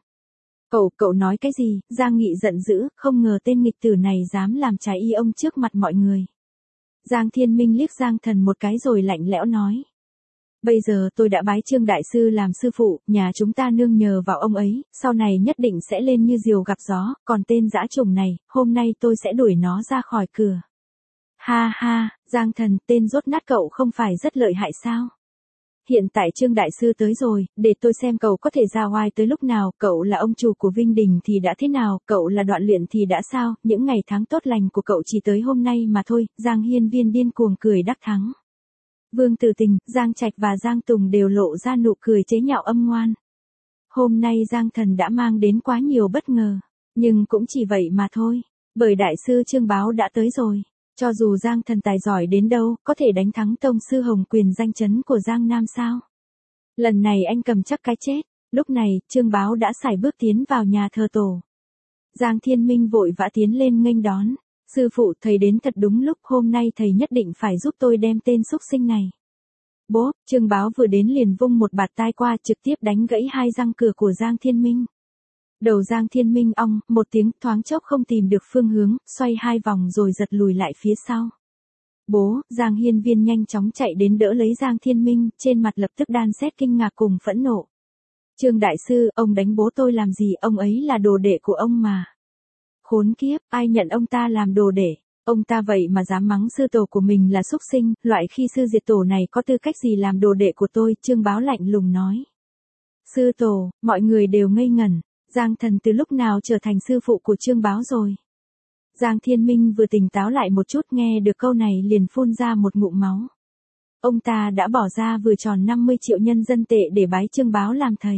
S1: Cậu nói cái gì? Giang Nghị giận dữ, không ngờ tên nghịch tử này dám làm trái ý ông trước mặt mọi người. Giang Thiên Minh liếc Giang Thần một cái rồi lạnh lẽo nói. Bây giờ tôi đã bái Trương Đại sư làm sư phụ, nhà chúng ta nương nhờ vào ông ấy, sau này nhất định sẽ lên như diều gặp gió, còn tên dã trùng này, hôm nay tôi sẽ đuổi nó ra khỏi cửa. Ha ha, Giang Thần, tên rốt nát cậu không phải rất lợi hại sao? Hiện tại Trương Đại sư tới rồi, để tôi xem cậu có thể ra oai tới lúc nào, cậu là ông chủ của Vinh Đình thì đã thế nào, cậu là Đoạn Luyện thì đã sao, những ngày tháng tốt lành của cậu chỉ tới hôm nay mà thôi. Giang Hiên Viên điên cuồng cười đắc thắng. Vương Tử Tình, Giang Trạch và Giang Tùng đều lộ ra nụ cười chế nhạo âm ngoan. Hôm nay Giang Thần đã mang đến quá nhiều bất ngờ, nhưng cũng chỉ vậy mà thôi, bởi Đại sư Trương Báo đã tới rồi. Cho dù Giang Thần tài giỏi đến đâu, có thể đánh thắng tông sư Hồng Quyền danh chấn của Giang Nam sao? Lần này anh cầm chắc cái chết. Lúc này, Trương Báo đã sải bước tiến vào nhà thờ tổ. Giang Thiên Minh vội vã tiến lên nghênh đón. Sư phụ, thầy đến thật đúng lúc, hôm nay thầy nhất định phải giúp tôi đem tên xúc sinh này. Bố, Trương Báo vừa đến liền vung một bạt tai qua trực tiếp đánh gãy hai răng cửa của Giang Thiên Minh. Đầu Giang Thiên Minh ong, một tiếng thoáng chốc không tìm được phương hướng, xoay hai vòng rồi giật lùi lại phía sau. Bố, Giang Hiên Viên nhanh chóng chạy đến đỡ lấy Giang Thiên Minh, trên mặt lập tức đan xét kinh ngạc cùng phẫn nộ. Trương Đại sư, ông đánh bố tôi làm gì, ông ấy là đồ đệ của ông mà. Khốn kiếp, ai nhận ông ta làm đồ đệ, ông ta vậy mà dám mắng sư tổ của mình là xúc sinh, loại khi sư diệt tổ này có tư cách gì làm đồ đệ của tôi, Trương Báo lạnh lùng nói. Sư tổ, mọi người đều ngây ngẩn. Giang Thần từ lúc nào trở thành sư phụ của Trương Báo rồi? Giang Thiên Minh vừa tỉnh táo lại một chút nghe được câu này liền phun ra một ngụm máu. Ông ta đã bỏ ra vừa tròn 50 triệu nhân dân tệ để bái Trương Báo làm thầy.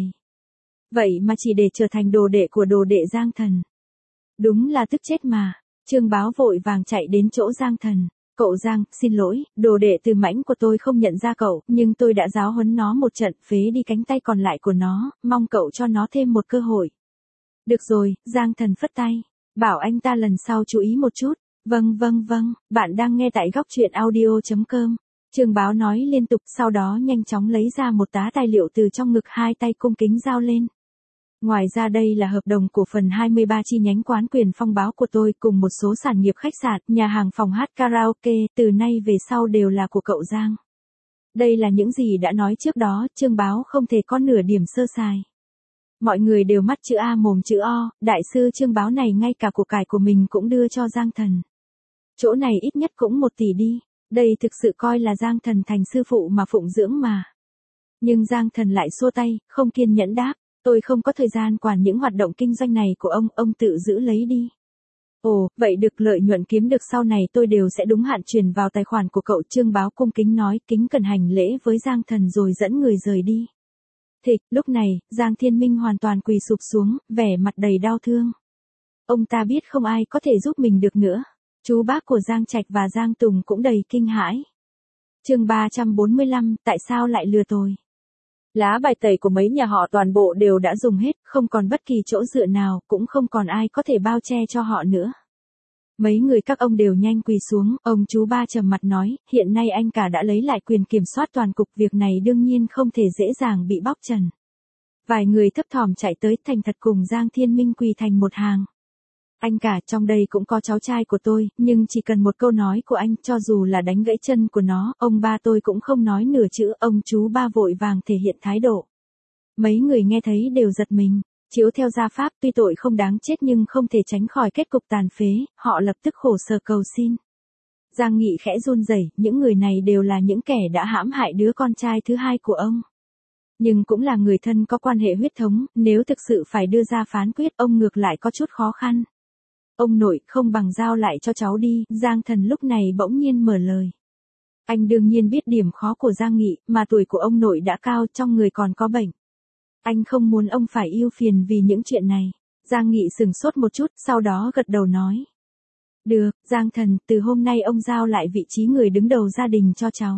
S1: Vậy mà chỉ để trở thành đồ đệ của đồ đệ Giang Thần. Đúng là tức chết mà. Trương Báo vội vàng chạy đến chỗ Giang Thần. Cậu Giang, xin lỗi, đồ đệ Từ Mãnh của tôi không nhận ra cậu, nhưng tôi đã giáo huấn nó một trận, phế đi cánh tay còn lại của nó, mong cậu cho nó thêm một cơ hội. Được rồi, Giang Thần phất tay. Bảo anh ta lần sau chú ý một chút. Vâng, bạn đang nghe tại góc truyện audio.com. Trương Báo nói liên tục, sau đó nhanh chóng lấy ra một tá tài liệu từ trong ngực, hai tay cung kính giao lên. Ngoài ra đây là hợp đồng cổ phần 23 chi nhánh quán Quyền Phong Báo của tôi cùng một số sản nghiệp khách sạn, nhà hàng, phòng hát karaoke, từ nay về sau đều là của cậu Giang. Đây là những gì đã nói trước đó, Trương Báo không thể có nửa điểm sơ sài. Mọi người đều mắt chữ A mồm chữ O, Đại sư Trương Báo này ngay cả của cải của mình cũng đưa cho Giang Thần. Chỗ này ít nhất cũng 1 tỷ đi, đây thực sự coi là Giang Thần thành sư phụ mà phụng dưỡng mà. Nhưng Giang Thần lại xua tay, không kiên nhẫn đáp, tôi không có thời gian quản những hoạt động kinh doanh này của ông tự giữ lấy đi. Ồ, vậy được, lợi nhuận kiếm được sau này tôi đều sẽ đúng hạn chuyển vào tài khoản của cậu. Trương Báo cung kính nói, kính cẩn hành lễ với Giang Thần rồi dẫn người rời đi. Lúc này, Giang Thiên Minh hoàn toàn quỳ sụp xuống, vẻ mặt đầy đau thương. Ông ta biết không ai có thể giúp mình được nữa. Chú bác của Giang Trạch và Giang Tùng cũng đầy kinh hãi. Chương 345, tại sao lại lừa tôi? Lá bài tẩy của mấy nhà họ toàn bộ đều đã dùng hết, không còn bất kỳ chỗ dựa nào, cũng không còn ai có thể bao che cho họ nữa. Mấy người các ông đều nhanh quỳ xuống, ông chú ba trầm mặt nói, hiện nay anh cả đã lấy lại quyền kiểm soát toàn cục, việc này đương nhiên không thể dễ dàng bị bóc trần. Vài người thấp thỏm chạy tới thành thật cùng Giang Thiên Minh quỳ thành một hàng. Anh cả, trong đây cũng có cháu trai của tôi, nhưng chỉ cần một câu nói của anh, cho dù là đánh gãy chân của nó, ông ba tôi cũng không nói nửa chữ. Ông chú ba vội vàng thể hiện thái độ. Mấy người nghe thấy đều giật mình. Chiếu theo gia pháp, tuy tội không đáng chết nhưng không thể tránh khỏi kết cục tàn phế, họ lập tức khổ sở cầu xin. Giang Nghị khẽ run rẩy, những người này đều là những kẻ đã hãm hại đứa con trai thứ hai của ông. Nhưng cũng là người thân có quan hệ huyết thống, nếu thực sự phải đưa ra phán quyết, ông ngược lại có chút khó khăn. Ông nội, không bằng giao lại cho cháu đi. Giang Thần lúc này bỗng nhiên mở lời. Anh đương nhiên biết điểm khó của Giang Nghị, mà tuổi của ông nội đã cao, trong người còn có bệnh. Anh không muốn ông phải ưu phiền vì những chuyện này. Giang Nghị sửng sốt một chút, sau đó gật đầu nói. Được, Giang Thần, từ hôm nay ông giao lại vị trí người đứng đầu gia đình cho cháu.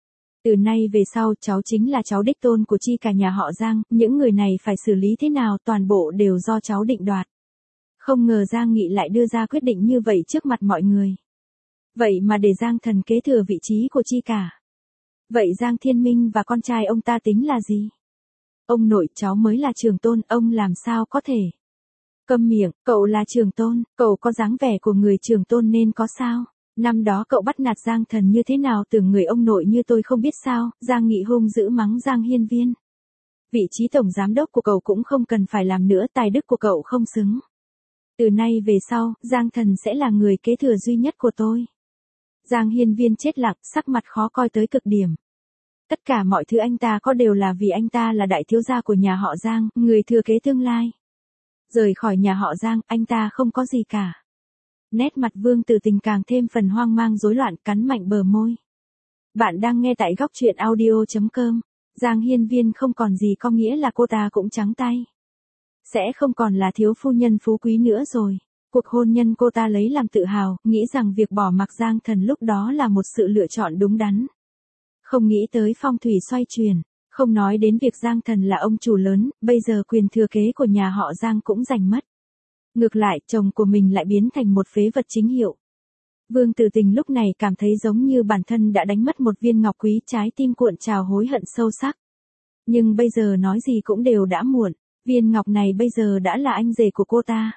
S1: Từ nay về sau, cháu chính là cháu đích tôn của chi cả nhà họ Giang, những người này phải xử lý thế nào toàn bộ đều do cháu định đoạt. Không ngờ Giang Nghị lại đưa ra quyết định như vậy trước mặt mọi người. Vậy mà để Giang Thần kế thừa vị trí của chi cả. Vậy Giang Thiên Minh và con trai ông ta tính là gì? Ông nội, cháu mới là trưởng tôn, ông làm sao có thể? Câm miệng, cậu là trưởng tôn, cậu có dáng vẻ của người trưởng tôn nên có sao? Năm đó cậu bắt nạt Giang Thần như thế nào, tưởng người ông nội như tôi không biết sao? Giang Nghị hung dữ mắng Giang Hiên Viên. Vị trí tổng giám đốc của cậu cũng không cần phải làm nữa, tài đức của cậu không xứng. Từ nay về sau, Giang Thần sẽ là người kế thừa duy nhất của tôi. Giang Hiên Viên chết lặng, sắc mặt khó coi tới cực điểm. Tất cả mọi thứ anh ta có đều là vì anh ta là đại thiếu gia của nhà họ Giang, người thừa kế tương lai. Rời khỏi nhà họ Giang, anh ta không có gì cả. Nét mặt Vương Tử Tình càng thêm phần hoang mang rối loạn, cắn mạnh bờ môi. Bạn đang nghe tại góc truyện audio.com. Giang Hiên Viên không còn gì có nghĩa là cô ta cũng trắng tay. Sẽ không còn là thiếu phu nhân phú quý nữa rồi. Cuộc hôn nhân cô ta lấy làm tự hào, nghĩ rằng việc bỏ mặc Giang Thần lúc đó là một sự lựa chọn đúng đắn. Không nghĩ tới phong thủy xoay chuyển, không nói đến việc Giang Thần là ông chủ lớn, bây giờ quyền thừa kế của nhà họ Giang cũng giành mất. Ngược lại, chồng của mình lại biến thành một phế vật chính hiệu. Vương Tử Tình lúc này cảm thấy giống như bản thân đã đánh mất một viên ngọc quý, trái tim cuộn trào hối hận sâu sắc. Nhưng bây giờ nói gì cũng đều đã muộn, viên ngọc này bây giờ đã là anh rể của cô ta.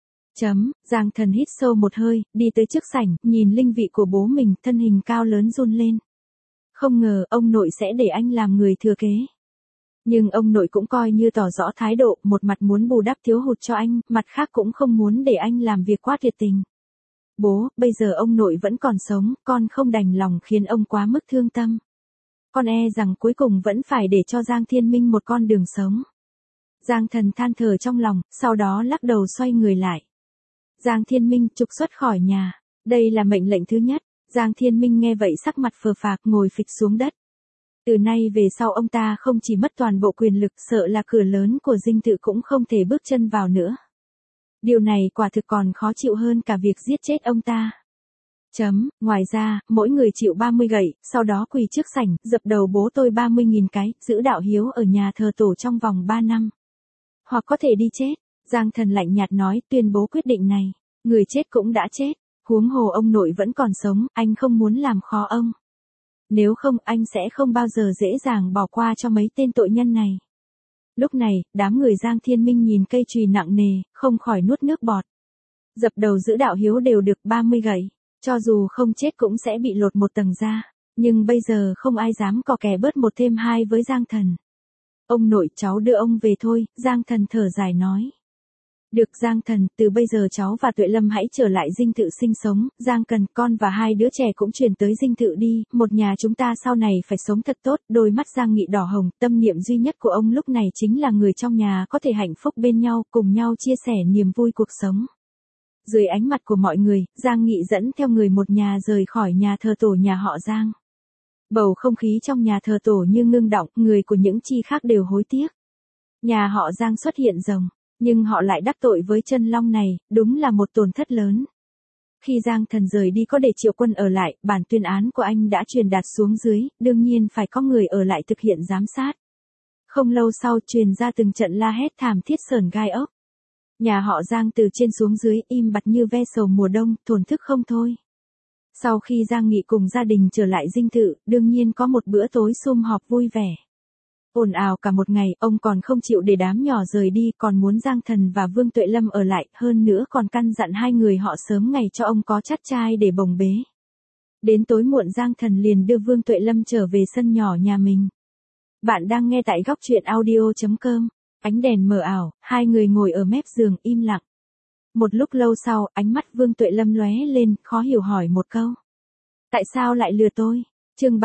S1: Giang Thần hít sâu một hơi, đi tới trước sảnh, nhìn linh vị của bố mình, thân hình cao lớn run lên. Không ngờ, ông nội sẽ để anh làm người thừa kế. Nhưng ông nội cũng coi như tỏ rõ thái độ, một mặt muốn bù đắp thiếu hụt cho anh, mặt khác cũng không muốn để anh làm việc quá tuyệt tình. Bố, bây giờ ông nội vẫn còn sống, con không đành lòng khiến ông quá mức thương tâm. Con e rằng cuối cùng vẫn phải để cho Giang Thiên Minh một con đường sống. Giang Thần than thở trong lòng, sau đó lắc đầu xoay người lại. Giang Thiên Minh trục xuất khỏi nhà. Đây là mệnh lệnh thứ nhất. Giang Thiên Minh nghe vậy sắc mặt phờ phạc, ngồi phịch xuống đất. Từ nay về sau ông ta không chỉ mất toàn bộ quyền lực, sợ là cửa lớn của dinh thự cũng không thể bước chân vào nữa. Điều này quả thực còn khó chịu hơn cả việc giết chết ông ta. Ngoài ra, mỗi người chịu 30 gậy, sau đó quỳ trước sảnh, dập đầu bố tôi 30.000 cái, giữ đạo hiếu ở nhà thờ tổ trong vòng 3 năm. Hoặc có thể đi chết. Giang Thần lạnh nhạt nói, tuyên bố quyết định này. Người chết cũng đã chết. Huống hồ ông nội vẫn còn sống, anh không muốn làm khó ông. Nếu không, anh sẽ không bao giờ dễ dàng bỏ qua cho mấy tên tội nhân này. Lúc này, đám người Giang Thiên Minh nhìn cây chùy nặng nề, không khỏi nuốt nước bọt. Dập đầu giữ đạo hiếu đều được 30 gậy. Cho dù không chết cũng sẽ bị lột một tầng da. Nhưng bây giờ không ai dám cò kè bớt một thêm hai với Giang Thần. Ông nội, cháu đưa ông về thôi, Giang Thần thở dài nói. Được Giang Thần, từ bây giờ cháu và Tuệ Lâm hãy trở lại dinh thự sinh sống, Giang Cần, con và hai đứa trẻ cũng chuyển tới dinh thự đi, một nhà chúng ta sau này phải sống thật tốt. Đôi mắt Giang Nghị đỏ hồng, tâm niệm duy nhất của ông lúc này chính là người trong nhà có thể hạnh phúc bên nhau, cùng nhau chia sẻ niềm vui cuộc sống. Dưới ánh mặt của mọi người, Giang Nghị dẫn theo người một nhà rời khỏi nhà thờ tổ nhà họ Giang. Bầu không khí trong nhà thờ tổ như ngưng đọng, người của những chi khác đều hối tiếc. Nhà họ Giang xuất hiện rồng. Nhưng họ lại đắc tội với chân long này, đúng là một tổn thất lớn. Khi Giang Thần rời đi có để Triệu Quân ở lại, bản tuyên án của anh đã truyền đạt xuống dưới, đương nhiên phải có người ở lại thực hiện giám sát. Không lâu sau truyền ra từng trận la hét thảm thiết sởn gai ốc. Nhà họ Giang từ trên xuống dưới im bặt như ve sầu mùa đông, thổn thức không thôi. Sau khi Giang Nghị cùng gia đình trở lại dinh thự, đương nhiên có một bữa tối sum họp vui vẻ. Ồn ào cả một ngày, ông còn không chịu để đám nhỏ rời đi, còn muốn Giang Thần và Vương Tuệ Lâm ở lại, hơn nữa còn căn dặn hai người họ sớm ngày cho ông có chắt trai để bồng bế. Đến tối muộn Giang Thần liền đưa Vương Tuệ Lâm trở về sân nhỏ nhà mình. Bạn đang nghe tại góc truyện audio.com. Ánh đèn mờ ảo, hai người ngồi ở mép giường im lặng. Một lúc lâu sau, ánh mắt Vương Tuệ Lâm lóe lên, khó hiểu hỏi một câu. Tại sao lại lừa tôi? Chương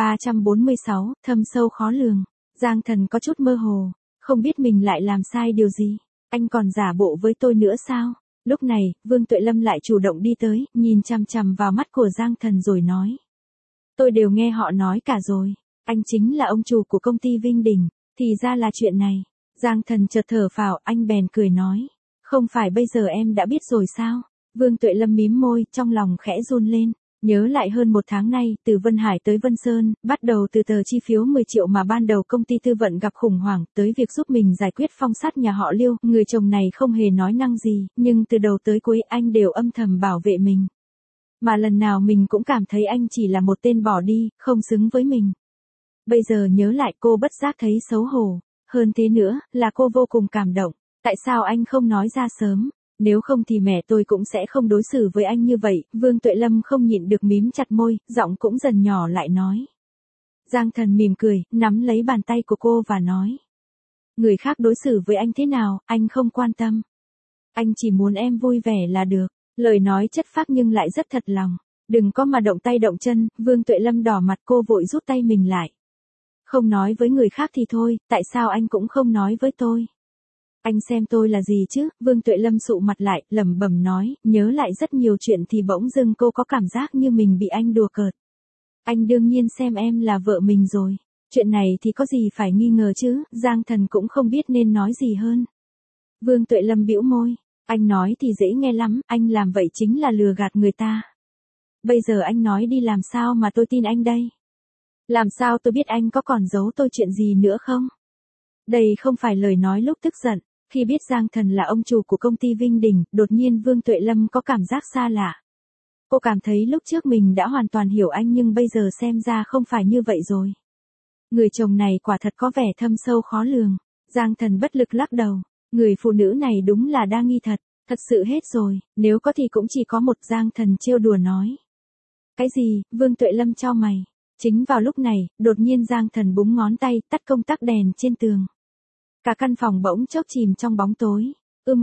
S1: 346, thâm sâu khó lường. Giang Thần có chút mơ hồ, không biết mình lại làm sai điều gì. Anh còn giả bộ với tôi nữa sao? Lúc này, Vương Tuệ Lâm lại chủ động đi tới, nhìn chằm chằm vào mắt của Giang Thần rồi nói. Tôi đều nghe họ nói cả rồi. Anh chính là ông chủ của công ty Vinh Đình. Thì ra là chuyện này. Giang Thần chợt thở phào, anh bèn cười nói. Không phải bây giờ em đã biết rồi sao? Vương Tuệ Lâm mím môi, trong lòng khẽ run lên. Nhớ lại hơn một tháng nay, từ Vân Hải tới Vân Sơn, bắt đầu từ tờ chi phiếu 10 triệu mà ban đầu công ty tư vận gặp khủng hoảng, tới việc giúp mình giải quyết phong sát nhà họ Liêu, người chồng này không hề nói năng gì, nhưng từ đầu tới cuối anh đều âm thầm bảo vệ mình. Mà lần nào mình cũng cảm thấy anh chỉ là một tên bỏ đi, không xứng với mình. Bây giờ nhớ lại cô bất giác thấy xấu hổ, hơn thế nữa, là cô vô cùng cảm động. Tại sao anh không nói ra sớm? Nếu không thì mẹ tôi cũng sẽ không đối xử với anh như vậy. Vương Tuệ Lâm không nhịn được mím chặt môi, giọng cũng dần nhỏ lại nói. Giang Thần mỉm cười, nắm lấy bàn tay của cô và nói. Người khác đối xử với anh thế nào, anh không quan tâm. Anh chỉ muốn em vui vẻ là được. Lời nói chất phác nhưng lại rất thật lòng. Đừng có mà động tay động chân. Vương Tuệ Lâm đỏ mặt, cô vội rút tay mình lại. Không nói với người khác thì thôi, tại sao anh cũng không nói với tôi? Anh xem tôi là gì chứ? Vương Tuệ Lâm sụ mặt lại, lẩm bẩm nói, nhớ lại rất nhiều chuyện thì bỗng dưng cô có cảm giác như mình bị anh đùa cợt. Anh đương nhiên xem em là vợ mình rồi. Chuyện này thì có gì phải nghi ngờ chứ? Giang Thần cũng không biết nên nói gì hơn. Vương Tuệ Lâm bĩu môi. Anh nói thì dễ nghe lắm, anh làm vậy chính là lừa gạt người ta. Bây giờ anh nói đi làm sao mà tôi tin anh đây? Làm sao tôi biết anh có còn giấu tôi chuyện gì nữa không? Đây không phải lời nói lúc tức giận. Khi biết Giang Thần là ông chủ của công ty Vinh Đình, đột nhiên Vương Tuệ Lâm có cảm giác xa lạ. Cô cảm thấy lúc trước mình đã hoàn toàn hiểu anh nhưng bây giờ xem ra không phải như vậy rồi. Người chồng này quả thật có vẻ thâm sâu khó lường. Giang Thần bất lực lắc đầu. Người phụ nữ này đúng là đa nghi thật. Thật sự hết rồi, nếu có thì cũng chỉ có một. Giang Thần trêu đùa nói. Cái gì? Vương Tuệ Lâm chau mày. Chính vào lúc này, đột nhiên Giang Thần búng ngón tay, tắt công tắc đèn trên tường. Cả căn phòng bỗng chốc chìm trong bóng tối.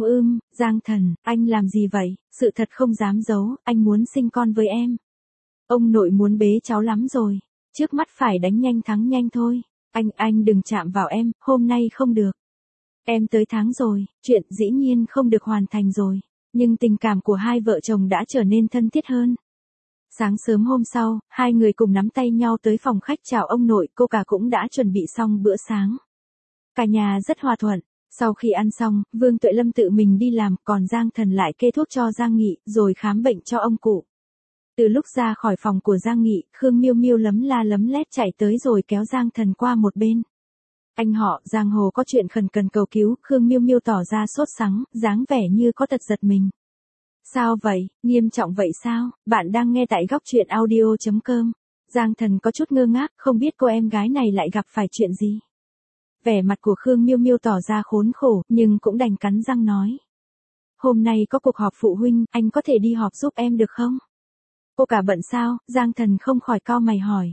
S1: Giang Thần, anh làm gì vậy? Sự thật không dám giấu, anh muốn sinh con với em. Ông nội muốn bế cháu lắm rồi. Trước mắt phải đánh nhanh thắng nhanh thôi. Anh đừng chạm vào em, hôm nay không được. Em tới tháng rồi, chuyện dĩ nhiên không được hoàn thành rồi. Nhưng tình cảm của hai vợ chồng đã trở nên thân thiết hơn. Sáng sớm hôm sau, hai người cùng nắm tay nhau tới phòng khách chào ông nội, cô cả cũng đã chuẩn bị xong bữa sáng. Cả nhà rất hòa thuận. Sau khi ăn xong, Vương Tuệ Lâm tự mình đi làm, còn Giang Thần lại kê thuốc cho Giang Nghị, rồi khám bệnh cho ông cụ. Từ lúc ra khỏi phòng của Giang Nghị, Khương Miêu Miêu lấm la lấm lét chạy tới rồi kéo Giang Thần qua một bên. Anh họ, Giang Hồ có chuyện khẩn cần cầu cứu. Khương Miêu Miêu tỏ ra sốt sắng, dáng vẻ như có tật giật mình. Sao vậy, nghiêm trọng vậy sao? Bạn đang nghe tại góc truyện audio.com. Giang Thần có chút ngơ ngác, không biết cô em gái này lại gặp phải chuyện gì. Vẻ mặt của Khương Miêu Miêu tỏ ra khốn khổ, nhưng cũng đành cắn răng nói. Hôm nay có cuộc họp phụ huynh, anh có thể đi họp giúp em được không? Cô cả bận sao? Giang Thần không khỏi cau mày hỏi.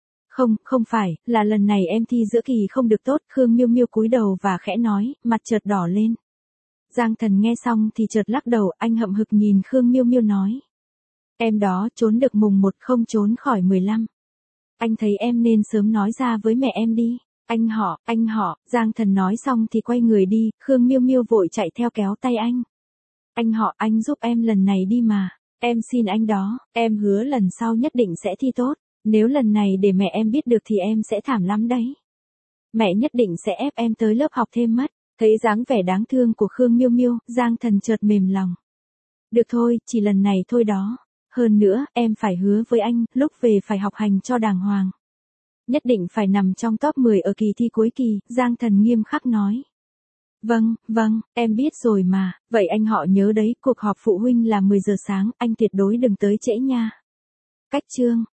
S1: Không phải, là lần này em thi giữa kỳ không được tốt. Khương Miêu Miêu cúi đầu và khẽ nói, mặt chợt đỏ lên. Giang Thần nghe xong thì chợt lắc đầu, anh hậm hực nhìn Khương Miêu Miêu nói. Em đó trốn được mùng 1 không trốn khỏi 15. Anh thấy em nên sớm nói ra với mẹ em đi. Anh họ, Giang Thần nói xong thì quay người đi, Khương Miêu Miêu vội chạy theo kéo tay anh. Anh họ, anh giúp em lần này đi mà. Em xin anh đó, em hứa lần sau nhất định sẽ thi tốt. Nếu lần này để mẹ em biết được thì em sẽ thảm lắm đấy. Mẹ nhất định sẽ ép em tới lớp học thêm mất. Thấy dáng vẻ đáng thương của Khương Miêu Miêu, Giang Thần chợt mềm lòng. Được thôi, chỉ lần này thôi đó. Hơn nữa, em phải hứa với anh, lúc về phải học hành cho đàng hoàng. Nhất định phải nằm trong top 10 ở kỳ thi cuối kỳ. Giang Thần nghiêm khắc nói. Vâng, em biết rồi mà. Vậy anh họ nhớ đấy, cuộc họp phụ huynh là 10 giờ sáng, anh tuyệt đối đừng tới trễ nha. Cách chương.